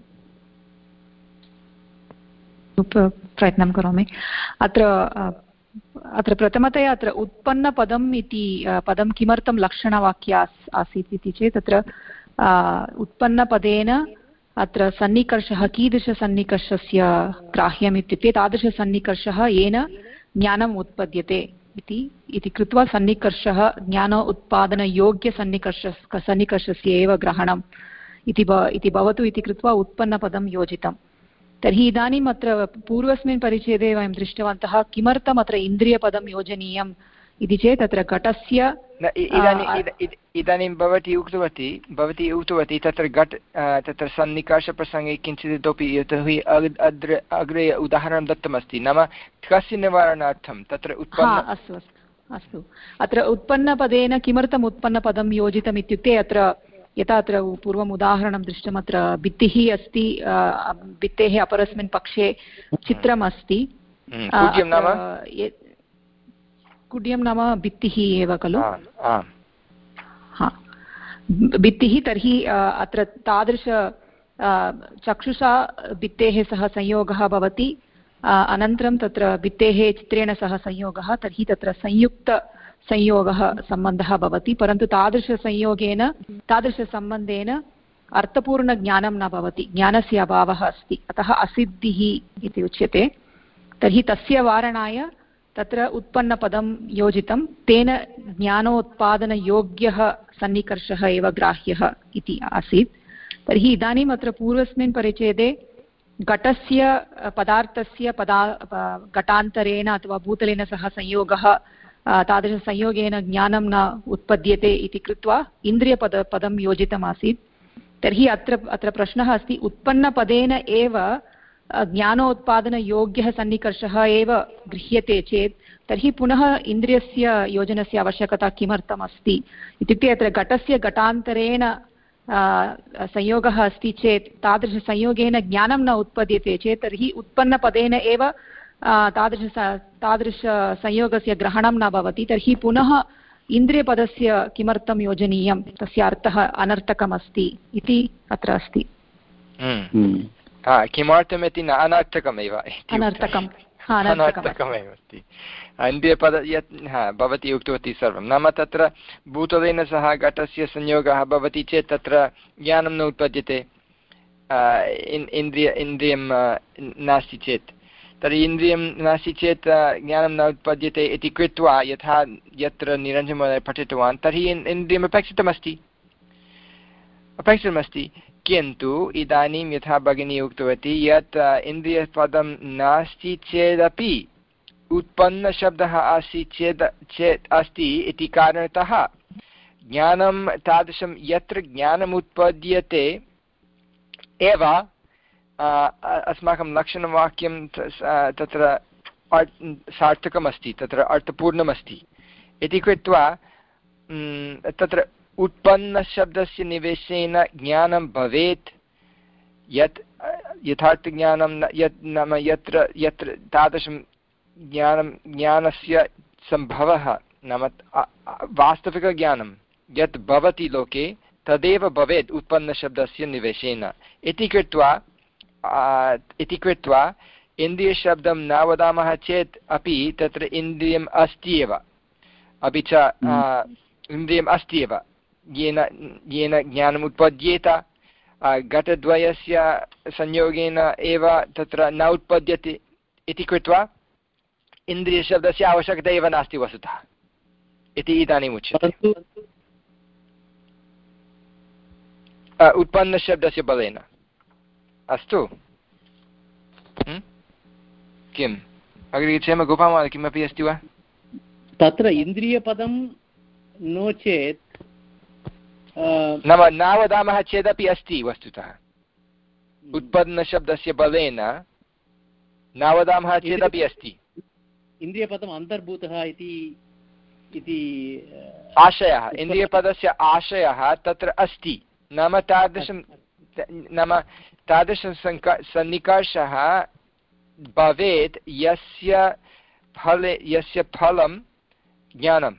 प्रयत्नं करोमि। अत्र अत्र प्रथमतया अत्र उत्पन्नपदम् इति पदं किमर्थं लक्षणवाक्ये आसीत् इति चेत् तत्र उत्पन्नपदेन अत्र सन्निकर्षः कीदृशसन्निकर्षस्य ग्राह्यम् इत्युक्ते तादृशसन्निकर्षः येन ज्ञानम् उत्पद्यते इति इति कृत्वा सन्निकर्षः ज्ञान उत्पादनयोग्यसन्निकर्ष सन्निकर्षस्य एव ग्रहणम् इति इति भवतु इति कृत्वा उत्पन्नपदं योजितम्। तर्हि इदानीम् अत्र पूर्वस्मिन् परिच्छेदे वयं दृष्टवन्तः किमर्थम् अत्र इन्द्रियपदं योजनीयम् इति चेत् अत्र घटस्य इदानीं भवती उक्तवती भवती उक्तवती तत्र घट तत्र सन्निकर्षप्रसङ्गे किञ्चित् इतोपि यतोहि अग्रे अग्रे उदाहरणं दत्तमस्ति, नाम कस्य निवारणार्थं तत्र उत्पन्न। अस्तु अस्तु अस्तु अत्र उत्पन्नपदेन किमर्थम् उत्पन्नपदं योजितम् इत्युक्ते अत्र यथा अत्र पूर्वम् उदाहरणं दृष्टम्, अत्र भित्तिः अस्ति, भित्तेः अपरस्मिन् पक्षे चित्रम् अस्ति, कुड्यं नाम भित्तिः एव खलु? भित्तिः। तर्हि अत्र तादृश चक्षुषा भित्तेः सह संयोगः भवति, अनन्तरं तत्र भित्तेः चित्रेण सह संयोगः, तर्हि तत्र संयुक्तसंयोगः सम्बन्धः भवति। परन्तु तादृशसंयोगेन तादृशसम्बन्धेन अर्थपूर्णज्ञानं न भवति, ज्ञानस्य अभावः अस्ति, अतः असिद्धिः इति उच्यते। तर्हि तस्य वारणाय तत्र उत्पन्नपदं योजितं, तेन ज्ञानोत्पादनयोग्यः सन्निकर्षः एव ग्राह्यः इति आसीत्। तर्हि इदानीम् अत्र पूर्वस्मिन् परिच्छेदे घटस्य पदार्थस्य पदा घटान्तरेण अथवा भूतलेन सह संयोगः, तादृशसंयोगेन ज्ञानं न उत्पद्यते इति कृत्वा इन्द्रियपद पदं योजितमासीत्। तर्हि अत्र अत्र प्रश्नः अस्ति, उत्पन्नपदेन एव ज्ञानोत्पादनयोग्यः सन्निकर्षः एव गृह्यते चेत् तर्हि पुनः इन्द्रियस्य योजनस्य आवश्यकता किमर्थम् अस्ति इत्युक्ते अत्र घटस्य घटान्तरेण संयोगः अस्ति चेत् तादृशसंयोगेन ज्ञानं न उत्पद्यते चेत् तर्हि उत्पन्नपदेन एव तादृश तादृशसंयोगस्य ग्रहणं न भवति, तर्हि पुनः इन्द्रियपदस्य किमर्थं योजनीयं, तस्य अर्थः अनर्थकमस्ति इति अत्र अस्ति। किमर्थमिति न अनर्थकमेव अनर्थकम् अनर्थकमेव अस्ति। इन्द्रियपद यत् भवती उक्तवती सर्वं, नाम तत्र भूतलेन सह घटस्य संयोगः भवति चेत् तत्र ज्ञानं न उत्पद्यते, इन्द्रिय इन्द्रियं नास्ति चेत्, तर्हि इन्द्रियं नास्ति चेत् ज्ञानं न उत्पद्यते इति कृत्वा यथा यत्र निरञ्जनमहोदयः पठितवान् तर्हि इन्द्रियम् अपेक्षितमस्ति अपेक्षितमस्ति किन्तु इदानीं यथा भगिनी उक्तवती यत् इन्द्रियपदं नास्ति चेदपि उत्पन्नशब्दः अस्ति चेत् चेत् अस्ति इति कारणतः ज्ञानं तादृशं यत्र ज्ञानम् उत्पद्यते एव अस्माकं लक्षणवाक्यं तत्र सार्थकमस्ति, तत्र अर्थपूर्णमस्ति इति कृत्वा तत्र उत्पन्नशब्दस्य निवेशेन ज्ञानं भवेत्, यत् यथार्थज्ञानं यत् नाम यत्र यत्र तादृशं ज्ञानं ज्ञानस्य सम्भवः नाम वास्तविकज्ञानं यत् भवति लोके तदेव भवेत् उत्पन्नशब्दस्य निवेशेन इति कृत्वा इति कृत्वा इन्द्रियशब्दं न वदामः चेत् अपि तत्र इन्द्रियम् अस्ति एव, अपि च इन्द्रियम् अस्ति एव येन येन ज्ञानम् उत्पद्येत, घटद्वयस्य संयोगेन एव तत्र न उत्पद्यते इति कृत्वा इन्द्रियशब्दस्य आवश्यकता एव नास्ति वस्तुतः इति इदानीम् उच्यते। उत्पन्नशब्दस्य बलेन। अस्तु, किम् अग्रे गच्छामः। गोपालमहोदय किमपि अस्ति वा? तत्र इन्द्रियपदं नो चेत् नाम न वदामः चेदपि अस्ति वस्तुतः उत्पन्नशब्दस्य बलेन न वदामः चेदपि अस्ति। इन्द्रियपदम् अन्तर्भूतः इति आशयः, इन्द्रियपदस्य आशयः तत्र अस्ति। नाम तादृशं नाम तादृशं सन्निकर्षः भवेत् यस्य फले यस्य फलं ज्ञानं।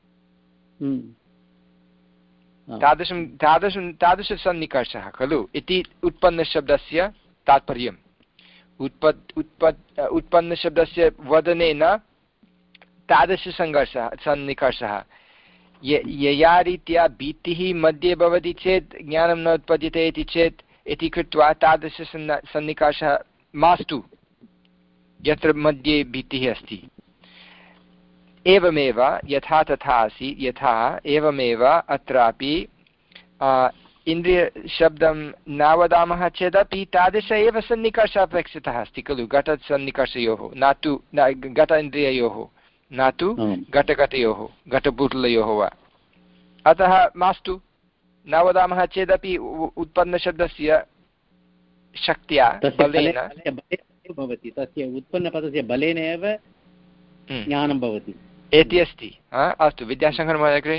तादृशं तादृशं तादृशसन्निकर्षः खलु इति उत्पन्नशब्दस्य तात्पर्यम्। उत्पत् उत्पत् उत्पन्नशब्दस्य वदनेन तादृशसङ्घर्षः सन्निकर्षः यया रीत्या भीतिः मध्ये भवति चेत् ज्ञानं न उत्पद्यते इति चेत् इति कृत्वा तादृशसन्न सन्निकर्षः मास्तु यत्र मध्ये भीतिः अस्ति। एवमेव यथा तथा अस्ति यथा एवमेव अत्रापि इन्द्रियशब्दं न वदामः चेदपि तादृश एव सन्निकर्षः अपेक्षितः अस्ति खलु घटसन्निकर्षयोः न तु घट इन्द्रिययोः न तु घटघटयोः घटभूतलयोः वा। अतः मास्तु न वदामः चेदपि उत्पन्नशब्दस्य शक्त्या बलेन भवति तस्य उत्पन्नपदस्य बलेन एव ज्ञानं भवति इति अस्ति। अस्तु विद्याशङ्कर महोदय अग्रे।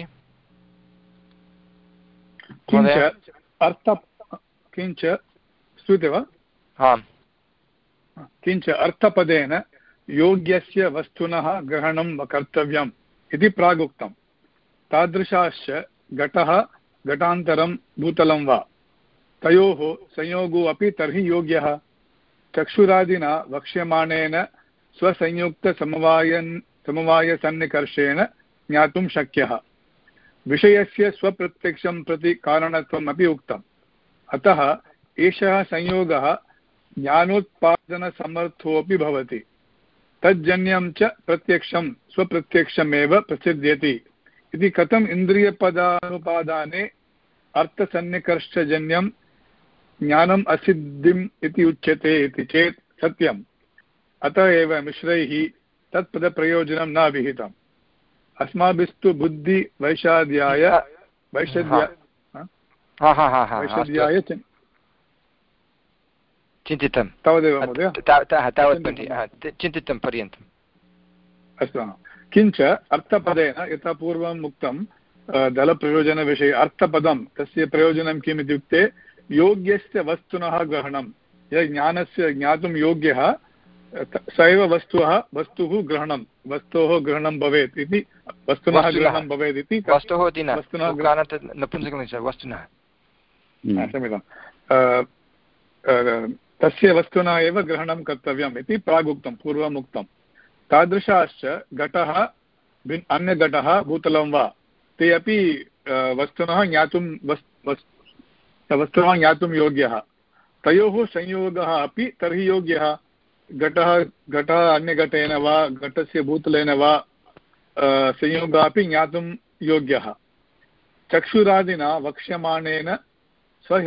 किञ्च अर्थ किञ्च श्रूयते वा? आम्। किञ्च अर्थपदेन योग्यस्य वस्तुनः ग्रहणं कर्तव्यम् इति प्रागुक्तं। तादृशाश्च घटः घटान्तरं भूतलं वा तयोः संयोगो अपि तर्हि योग्यः चक्षुरादिना वक्ष्यमाणेन स्वसंयुक्तसमवायन् समवायसन्निकर्षेण ज्ञातुं शक्यः। विषयस्य स्वप्रत्यक्षं प्रति कारणत्वम् अपि उक्तम्। अतः एषः संयोगः ज्ञानोत्पादनसमर्थोऽपि भवति। तज्जन्यं च प्रत्यक्षं स्वप्रत्यक्षमेव प्रसिद्ध्यति इति कथम् इन्द्रियपदानुपादाने अर्थसन्निकर्षजन्यं ज्ञानम् असिद्धिम् इति उच्यते इति चेत् सत्यम्। अतः एव मिश्रैः तत्पदप्रयोजनं न विहितम्। अस्माभिस्तु बुद्धिवैशाद्याय वैशद्या वैशद्याय चिन्तितं तावदेव महोदय तावत् चिन्तितं पर्यन्तम्। अस्तु। किञ्च अर्थपदेन यथा पूर्वम् उक्तं दलप्रयोजनविषये अर्थपदं तस्य प्रयोजनं किम् इत्युक्ते योग्यस्य वस्तुनः ग्रहणं। यः ज्ञानस्य ज्ञातुं योग्यः स एव वस्तुः वस्तुः ग्रहणं वस्तोः ग्रहणं भवेत् इति वस्तुनः ग्रहणं भवेत् इति वस्तुः इति न वस्तुनः क्षम्यतां तस्य वस्तुना एव ग्रहणं कर्तव्यम् इति प्रागुक्तं पूर्वम् उक्तं। तादृशाश्च घटः अन्यघटः भूतलं वा ते अपि वस्तुनः ज्ञातुं वस्तुनः ज्ञातुं योग्यः। तयोः संयोगः अपि तर्हि योग्यः। घटः घटः अन्यघटेन वा घटस्य भूतलेन वा संयोगः अपि ज्ञातुं योग्यः। चक्षुरादिना वक्ष्यमाणेन स्व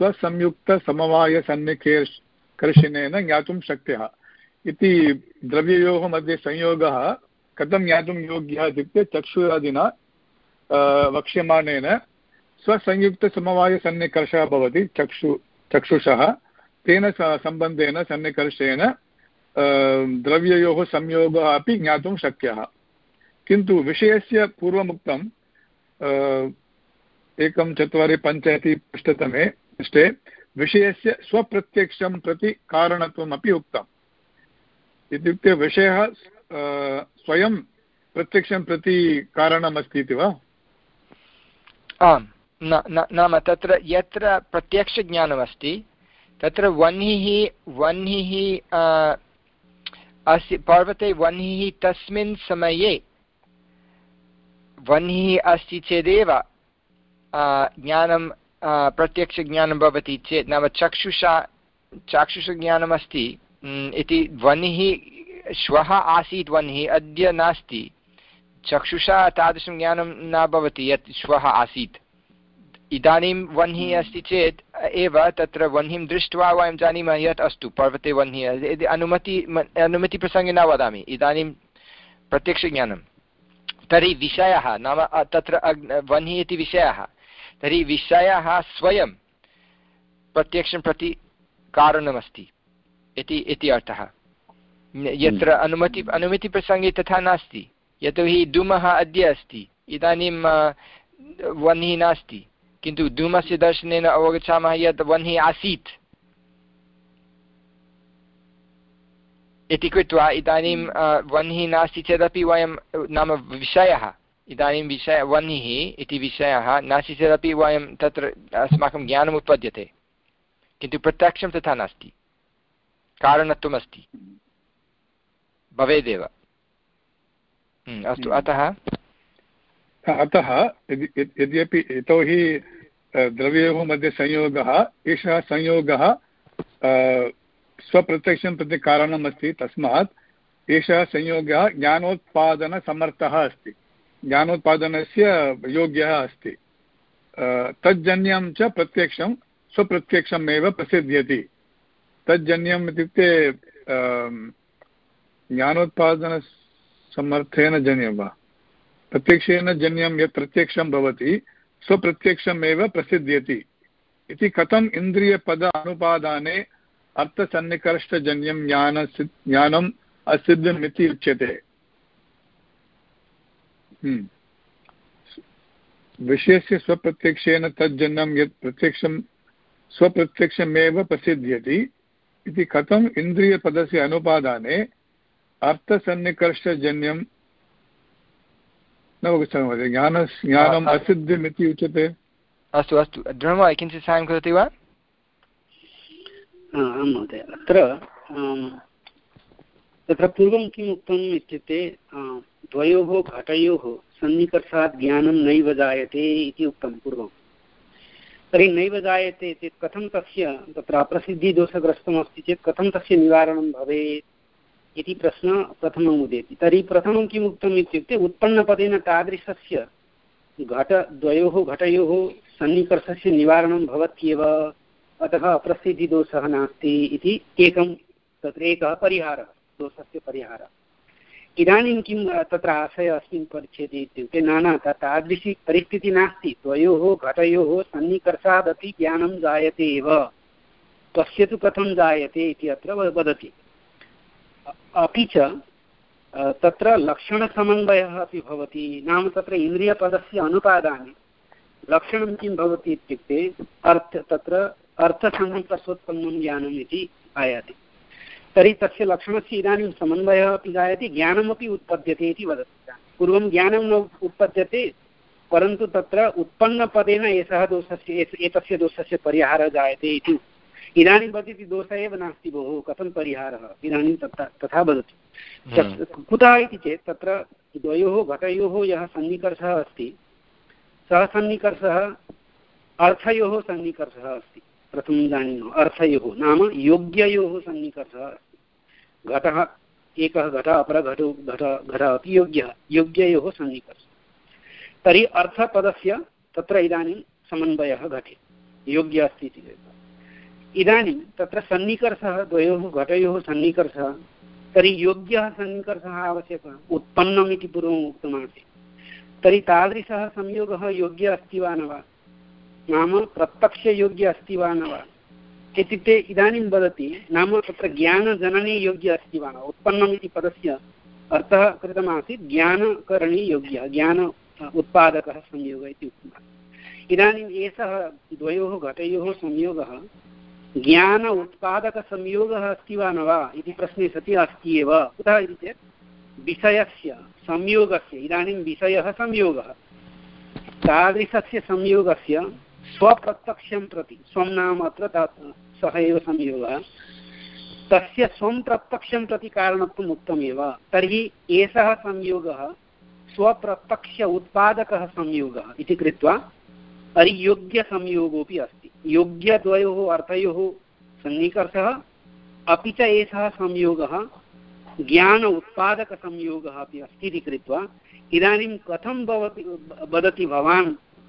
स्वसंयुक्तसमवायसन्निकर्षणेन ज्ञातुं शक्यः इति द्रव्ययोः मध्ये संयोगः कथं ज्ञातुं योग्यः इत्युक्ते चक्षुरादिना वक्ष्यमाणेन स्वसंयुक्तसमवायसन्निकर्षः भवति चक्षु चक्षुषः तेन सम्बन्धेन सन्निकर्षेण द्रव्ययोः संयोगः अपि ज्ञातुं शक्यः। किन्तु विषयस्य पूर्वमुक्तं एकं चत्वारि पञ्च इति पृष्ठतमे पृष्ठे विषयस्य स्वप्रत्यक्षं प्रति कारणत्वम् अपि उक्तम्। इत्युक्ते विषयः स्वयं प्रत्यक्षं प्रति कारणमस्ति इति वा? आम्। नाम तत्र यत्र प्रत्यक्षज्ञानमस्ति तत्र वह्निः वह्निः अस्ति पर्वते वह्निः तस्मिन् समये वह्निः अस्ति चेदेव ज्ञानं प्रत्यक्षज्ञानं भवति चेत् नाम चक्षुषा चाक्षुषज्ञानमस्ति इति वह्निः श्वः आसीत् वह्निः अद्य नास्ति चक्षुषा तादृशं ज्ञानं न भवति यत् श्वः आसीत्। इदानीं वह्निः अस्ति चेत् एव तत्र वह्निं दृष्ट्वा वयं जानीमः यत् अस्तु पर्वते वह्निः, यदि अनुमति अनुमतिप्रसङ्गे न वदामि, इदानीं प्रत्यक्षज्ञानं, तर्हि विषयः नाम तत्र वह्निः इति विषयः, तर्हि विषयः स्वयं प्रत्यक्षं प्रति कारणमस्ति इति इति अर्थः। यत्र अनुमति अनुमतिप्रसङ्गे तथा नास्ति, यतोहि धूमः अद्य अस्ति, इदानीं वह्निः नास्ति, किन्तु धूमस्य दर्शनेन अवगच्छामः यत् वह्निः आसीत् इति कृत्वा इदानीं वह्निः नास्ति चेदपि वयं नाम विषयः, इदानीं विषय वह्निः इति विषयः नास्ति चेदपि वयं तत्र अस्माकं ज्ञानम् उत्पद्यते, किन्तु प्रत्यक्षं तथा नास्ति, कारणत्वमस्ति भवेदेव। अस्तु, अतः अतः यद्यपि यतोहि द्रव्ययोः मध्ये संयोगः, एषः संयोगः स्वप्रत्यक्षं प्रति कारणम् अस्ति, तस्मात् एषः संयोगः ज्ञानोत्पादनसमर्थः अस्ति, ज्ञानोत्पादनस्य योग्यः अस्ति। तज्जन्यं च प्रत्यक्षं स्वप्रत्यक्षमेव प्रसिद्ध्यति। तज्जन्यम् इत्युक्ते ज्ञानोत्पादनसमर्थेन जन्यं वा, प्रत्यक्षेन जन्यं यत् प्रत्यक्षं भवति स्वप्रत्यक्षमेव प्रसिद्ध्यति इति कथम् इन्द्रियपद अनुपादाने अर्थसन्निकर्षजन्यं ज्ञान ज्ञानम् असिद्धमिति उच्यते। विषयस्य स्वप्रत्यक्षेन तज्जन्यं यत् प्रत्यक्षं स्वप्रत्यक्षमेव प्रसिद्ध्यति इति कथम् इन्द्रियपदस्य अनुपादाने अर्थसन्निकर्षजन्यं न अवगच्छामि महोदय, ज्ञान ज्ञानम् असिद्धमिति उच्यते। अस्तु अस्तु, दृढं किञ्चित् साहाय्यं करोति वा? आं महोदय, अत्र तत्र पूर्वं किम् उक्तम् इत्युक्ते द्वयोः घटयोः सन्निकर्षात् ज्ञानं नैव जायते इति उक्तं पूर्वं। तर्हि नैव जायते चेत् कथं तस्य तत्र अप्रसिद्धिदोषग्रस्तमस्ति चेत् कथं तस्य निवारणं भवेत् इति प्रश्नः प्रथमम् उदेति। तर्हि प्रथमं किम् उक्तम् इत्युक्ते उत्पन्नपदेन तादृशस्य घटद्वयोः घटयोः सन्निकर्षस्य निवारणं भवत्येव, अतः अप्रसिद्धिदोषः नास्ति इति एकं तत्र एकः परिहारः, दोषस्य परिहारः। इदानीं किं तत्र आशयः अस्मिन् परिच्छेदे इत्युक्ते न न तादृशी परिस्थितिः नास्ति, द्वयोः घटयोः सन्निकर्षादपि ज्ञानं जायते एव, तस्य तु कथं जायते इति अत्र वदति। अपि च तत्र लक्षणसमन्वयः अपि भवति, नाम तत्र इन्द्रियपदस्य अनुपादाने लक्षणं किं भवति इत्युक्ते अर्थ तत्र अर्थसन्निकर्षोत्पन्नं ज्ञानम् इति आयाति। तर्हि तस्य लक्षणस्य इदानीं समन्वयः अपि जायते, ज्ञानमपि उत्पद्यते इति वदति। पूर्वं ज्ञानं न उत्पद्यते, परन्तु तत्र उत्पन्नपदेन एषः दोषस्य एतस्य दोषस्य परिहारः जायते इति। इदानीं वदति दोषः एव नास्ति भोः, कथं परिहारः, इदानीं तथा तथा वदति। कुतः इति चेत् तत्र द्वयोः घटयोः यः सन्निकर्षः अस्ति, सः सन्निकर्षः अर्थयोः सन्निकर्षः अस्ति। प्रथमं जानीमः, अर्थयोः नाम योग्ययोः सन्निकर्षः अस्ति। घटः एकः घटः अपरः घटो घट घटः अपि योग्यः, योग्ययोः सन्निकर्षः। तर्हि अर्थपदस्य तत्र इदानीं समन्वयः घटे, योग्य अस्ति इति चेत् इदानीं तत्र सन्निकर्षः द्वयोः घटयोः सन्निकर्षः, तर्हि योग्यः सन्निकर्षः आवश्यकः, उत्पन्नम् इति पूर्वम् उक्तमासीत्। तर्हि तादृशः संयोगः योग्यः अस्ति वा न वा, नाम प्रत्यक्षयोग्यः अस्ति वा न वा इत्युक्ते इदानीं वदति, नाम तत्र ज्ञानजनने योग्यः अस्ति वा न। उत्पन्नम् इति पदस्य अर्थः कृतमासीत् ज्ञानकरणे योग्यः, ज्ञान उत्पादकः संयोगः इति उक्तम्। इदानीम् एषः द्वयोः घटयोः संयोगः ज्ञान उत्पादकसंयोगः अस्ति वा न वा इति प्रश्ने सति अस्ति एव। कुतः इति चेत् विषयस्य संयोगस्य, इदानीं विषयः संयोगः, तादृशस्य संयोगस्य स्वप्रत्यक्षं प्रति, स्वं नाम अत्र सः एव संयोगः, तस्य स्वं प्रत्यक्षं प्रति कारणत्वम् उक्तमेव। तर्हि एषः संयोगः स्वप्रत्यक्ष उत्पादकः संयोगः इति कृत्वा अयोग्यसंयोगोऽपि अस्ति। योग्यद्वयोः अर्थयोः सन्निकर्षः, अपि च एषः संयोगः ज्ञान उत्पादकसंयोगः अपि अस्ति इति कृत्वा इदानीं कथं भवति वदति भवान्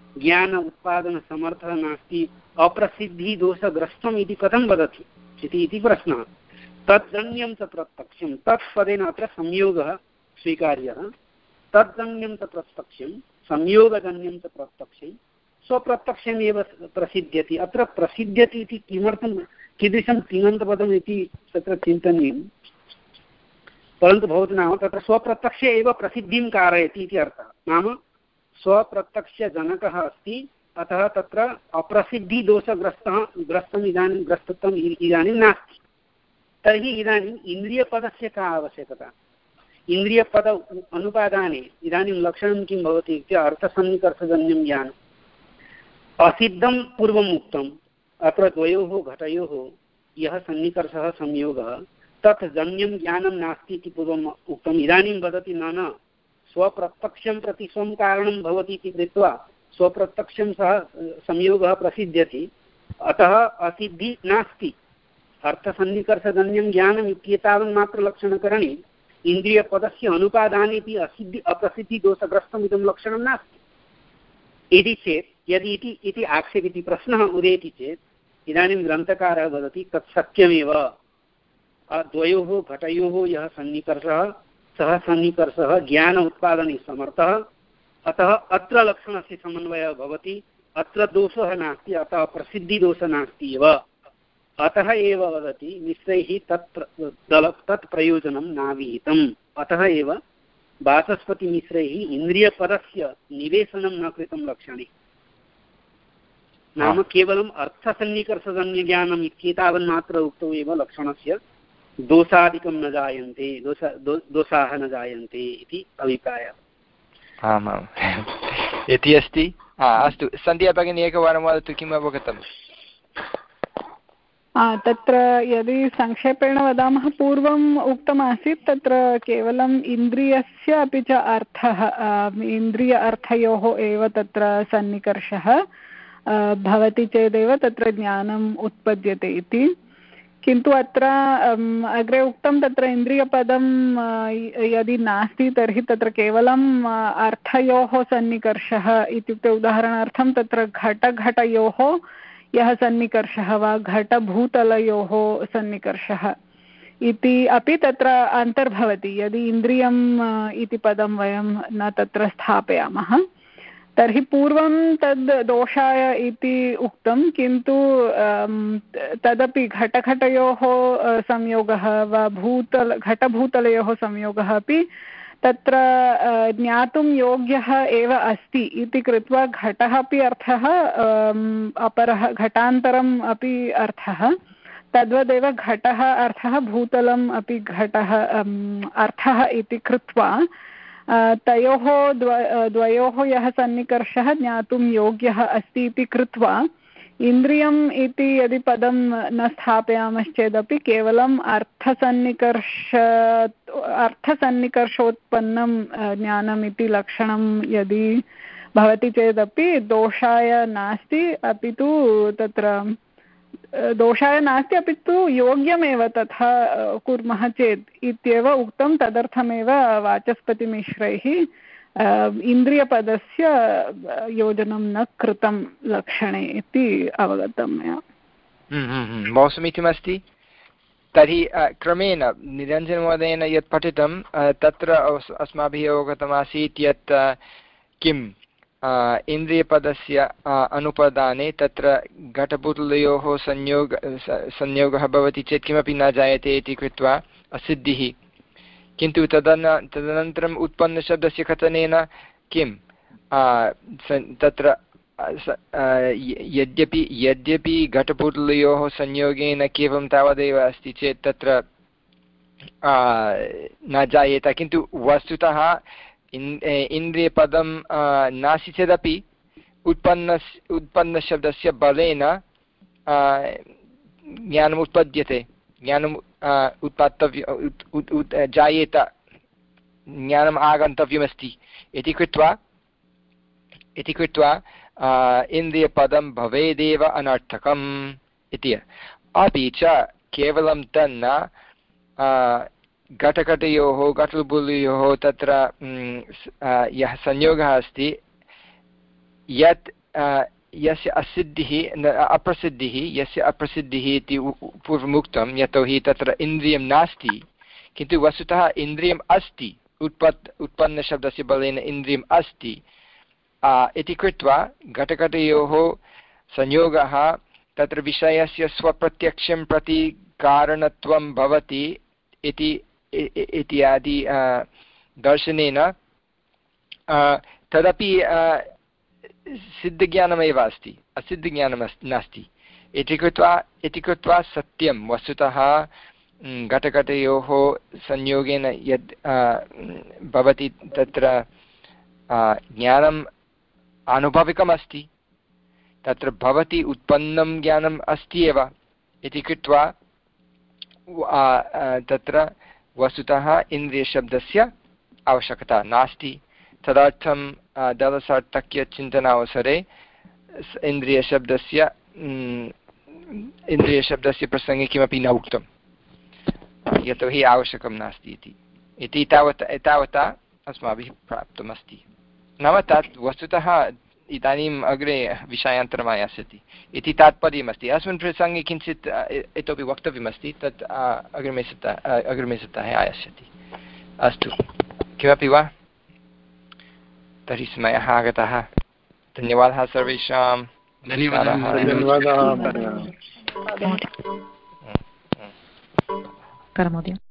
ज्ञान उत्पादनसमर्थः नास्ति अप्रसिद्धिदोषग्रस्तम् इति कथं वदति इति प्रश्नः। तज्जन्यं च प्रत्यक्षं तत्पदेन अत्र संयोगः स्वीकार्यः। तज्जन्यं च प्रत्यक्षं संयोगजन्यं च प्रत्यक्षं स्वप्रत्यक्षमेव प्रसिद्ध्यति। अत्र प्रसिद्ध्यति इति किमर्थं कीदृशं तिङन्तपदम् इति तत्र चिन्तनीयं। परन्तु भवतु नाम तत्र स्वप्रत्यक्षे एव प्रसिद्धिं कारयति इति अर्थः। नाम स्वप्रत्यक्षजनकः अस्ति, अतः तत्र अप्रसिद्धिदोषग्रस्तः ग्रस्तम् इदानीं ग्रस्तत्वम् इदानीं नास्ति। तर्हि इदानीम् इन्द्रियपदस्य का आवश्यकता? इन्द्रियपद अनुपादाने इदानीं लक्षणं किं भवति इत्युक्ते अर्थसन्निकर्षजन्यं ज्ञानम्। असिद्धं पूर्वम् उक्तम्, अत्र द्वयोः घटयोः यः सन्निकर्षः संयोगः तत् जन्यं ज्ञानं नास्ति इति पूर्वम् उक्तम्। इदानीं वदति न न स्वप्रत्यक्षं प्रति स्वं कारणं भवति इति कृत्वा स्वप्रत्यक्षं सः संयोगः प्रसिद्ध्यति, अतः असिद्धि नास्ति। अर्थसन्निकर्षजन्यं ज्ञानम् इत्येतावन्मात्रलक्षणकरणे इन्द्रियपदस्य अनुपादानेपि असिद्धि अप्रसिद्धिदोषग्रस्तम् इदं लक्षणं नास्ति इति चेत् यदि इति इति आक्षेप इति प्रश्नः उदेति चेत् इदानीं ग्रन्थकारः वदति तत् सत्यमेव। द्वयोः घटयोः यः सन्निकर्षः सः सन्निकर्षः ज्ञान उत्पादने समर्थः, अतः अत्र लक्षणस्य समन्वयः भवति। अत्र दोषः नास्ति, अतः प्रसिद्धिदोषः नास्ति एव। अतः एव वदति मिश्रैः तत् तत् प्रयोजनं नाविहितम्। अतः एव वाचस्पतिमिश्रैः इन्द्रियपदस्य निवेशनं न कृतं लक्षणे। नाम केवलम् अर्थसन्निकर्षजन्यज्ञानम् इत्येतावन्मात्र उक्तौ एव लक्षणस्य दोषादिकं न जायन्ते, दोष दोषाः न जायन्ते इति अभिप्रायः। आमाम् इति अस्ति। अस्तु, सन्ध्या भगिनी एकवारं वदतु किम् अवगतम्? तत्र यदि संक्षेपेण वदामः, पूर्वम् उक्तमासीत् तत्र केवलम् इन्द्रियस्य अपि च अर्थः इन्द्रिय अर्थयोः एव तत्र सन्निकर्षः भवति चेदेव तत्र ज्ञानम् उत्पद्यते इति। किन्तु अत्र अग्रे उक्तं तत्र इन्द्रियपदं यदि नास्ति तर्हि तत्र केवलम् अर्थयोः सन्निकर्षः इत्युक्ते उदाहरणार्थं तत्र घटघटयोः यः सन्निकर्षः वा घटभूतलयोः सन्निकर्षः इति अपि तत्र अन्तर्भवति। यदि इन्द्रियम् इति पदं वयं न तत्र स्थापयामः तर्हि पूर्वं तद् दोषाय इति उक्तं, किन्तु तदपि घटघटयोः संयोगः वा भूतल घटभूतलयोः संयोगः अपि तत्र ज्ञातुं योग्यः एव अस्ति इति कृत्वा घटः अपि अर्थः अपरः घटान्तरम् अपि अर्थः, तद्वदेव घटः अर्थः भूतलम् अपि घटः अर्थः इति कृत्वा तयोः द्वयोः यः सन्निकर्षः ज्ञातुं योग्यः अस्ति इति कृत्वा इन्द्रियम् इति यदि पदं न स्थापयामश्चेदपि केवलम् अर्थसन्निकर्ष अर्थसन्निकर्षोत्पन्नं ज्ञानम् इति लक्षणं यदि भवति चेदपि दोषाय नास्ति, अपि तु तत्र दोषाय नास्ति अपि तु योग्यमेव तथा कुर्मः चेत् इत्येव उक्तं। तदर्थमेव वाचस्पतिमिश्रैः इन्द्रियपदस्य योजनं न कृतं लक्षणे इति अवगतं मया। बहु समीचीनमस्ति। तर्हि क्रमेण निरञ्जनमहोदयेन यत् पठितं तत्र अस्माभिः अवगतमासीत् यत् किम् इन्द्रियपदस्य अनुपादाने तत्र घटभूतलयोः संयोग संयोगः भवति चेत् किमपि न जायते इति कृत्वा असिद्धिः। किन्तु तदन तदनन्तरम् उत्पन्नशब्दस्य कथनेन किं तत्र यद्यपि यद्यपि घटभूतलयोः संयोगेन केवलं तावदेव अस्ति चेत् तत्र न जायेत, किन्तु वस्तुतः इन्द्रियपदं नास्ति चेदपि उत्पन्न उत्पन्नशब्दस्य बलेन ज्ञानम् उत्पद्यते, ज्ञानम् उत्पातव्य जायेत, ज्ञानम् आगन्तव्यमस्ति इति कृत्वा इति कृत्वा इन्द्रियपदं भवेदेव अनर्थकम् इति। अपि च केवलं तन्न घटघटयोः घटभूतलयोः तत्र यः संयोगः अस्ति यत् यस्य असिद्धिः अप्रसिद्धिः यस्य अप्रसिद्धिः इति पूर्वमुक्तं यतोहि तत्र इन्द्रियं नास्ति किन्तु वस्तुतः इन्द्रियम् अस्ति उत्पत् उत्पन्नशब्दस्य बलेन इन्द्रियम् अस्ति इति कृत्वा घटघटयोः संयोगः तत्र विषयस्य स्वप्रत्यक्षं प्रति कारणत्वं भवति इति इत्यादि दर्शनेन तदपि सिद्धज्ञानमेव अस्ति असिद्धज्ञानं नास्ति इति कृत्वा इति कृत्वा सत्यं वस्तुतः घटघटयोः संयोगेन यद् भवति तत्र ज्ञानम् आनुभविकम् अस्ति तत्र भवति उत्पन्नं ज्ञानम् अस्ति एव इति कृत्वा तत्र वस्तुतः इन्द्रियशब्दस्य आवश्यकता नास्ति तदर्थं दलसार्थक्यचिन्तनावसरे इन्द्रियशब्दस्य इन्द्रियशब्दस्य प्रसङ्गे किमपि न उक्तं यतोहि आवश्यकं नास्ति इति इति तावत् एतावता अस्माभिः प्राप्तमस्ति नाम तत् वस्तुतः इदानीम् अग्रे विषयान्तरम् आयास्यति इति तात्पर्यमस्ति अस्मिन् प्रसङ्गे किञ्चित् इतोपि वक्तव्यमस्ति तत् अग्रिमे सप्ताहे अग्रिमे सप्ताहे आयास्यति अस्तु किमपि वा तर्हि समयः आगतः धन्यवादः सर्वेषां धन्यवादः धन्यवादः करमोदय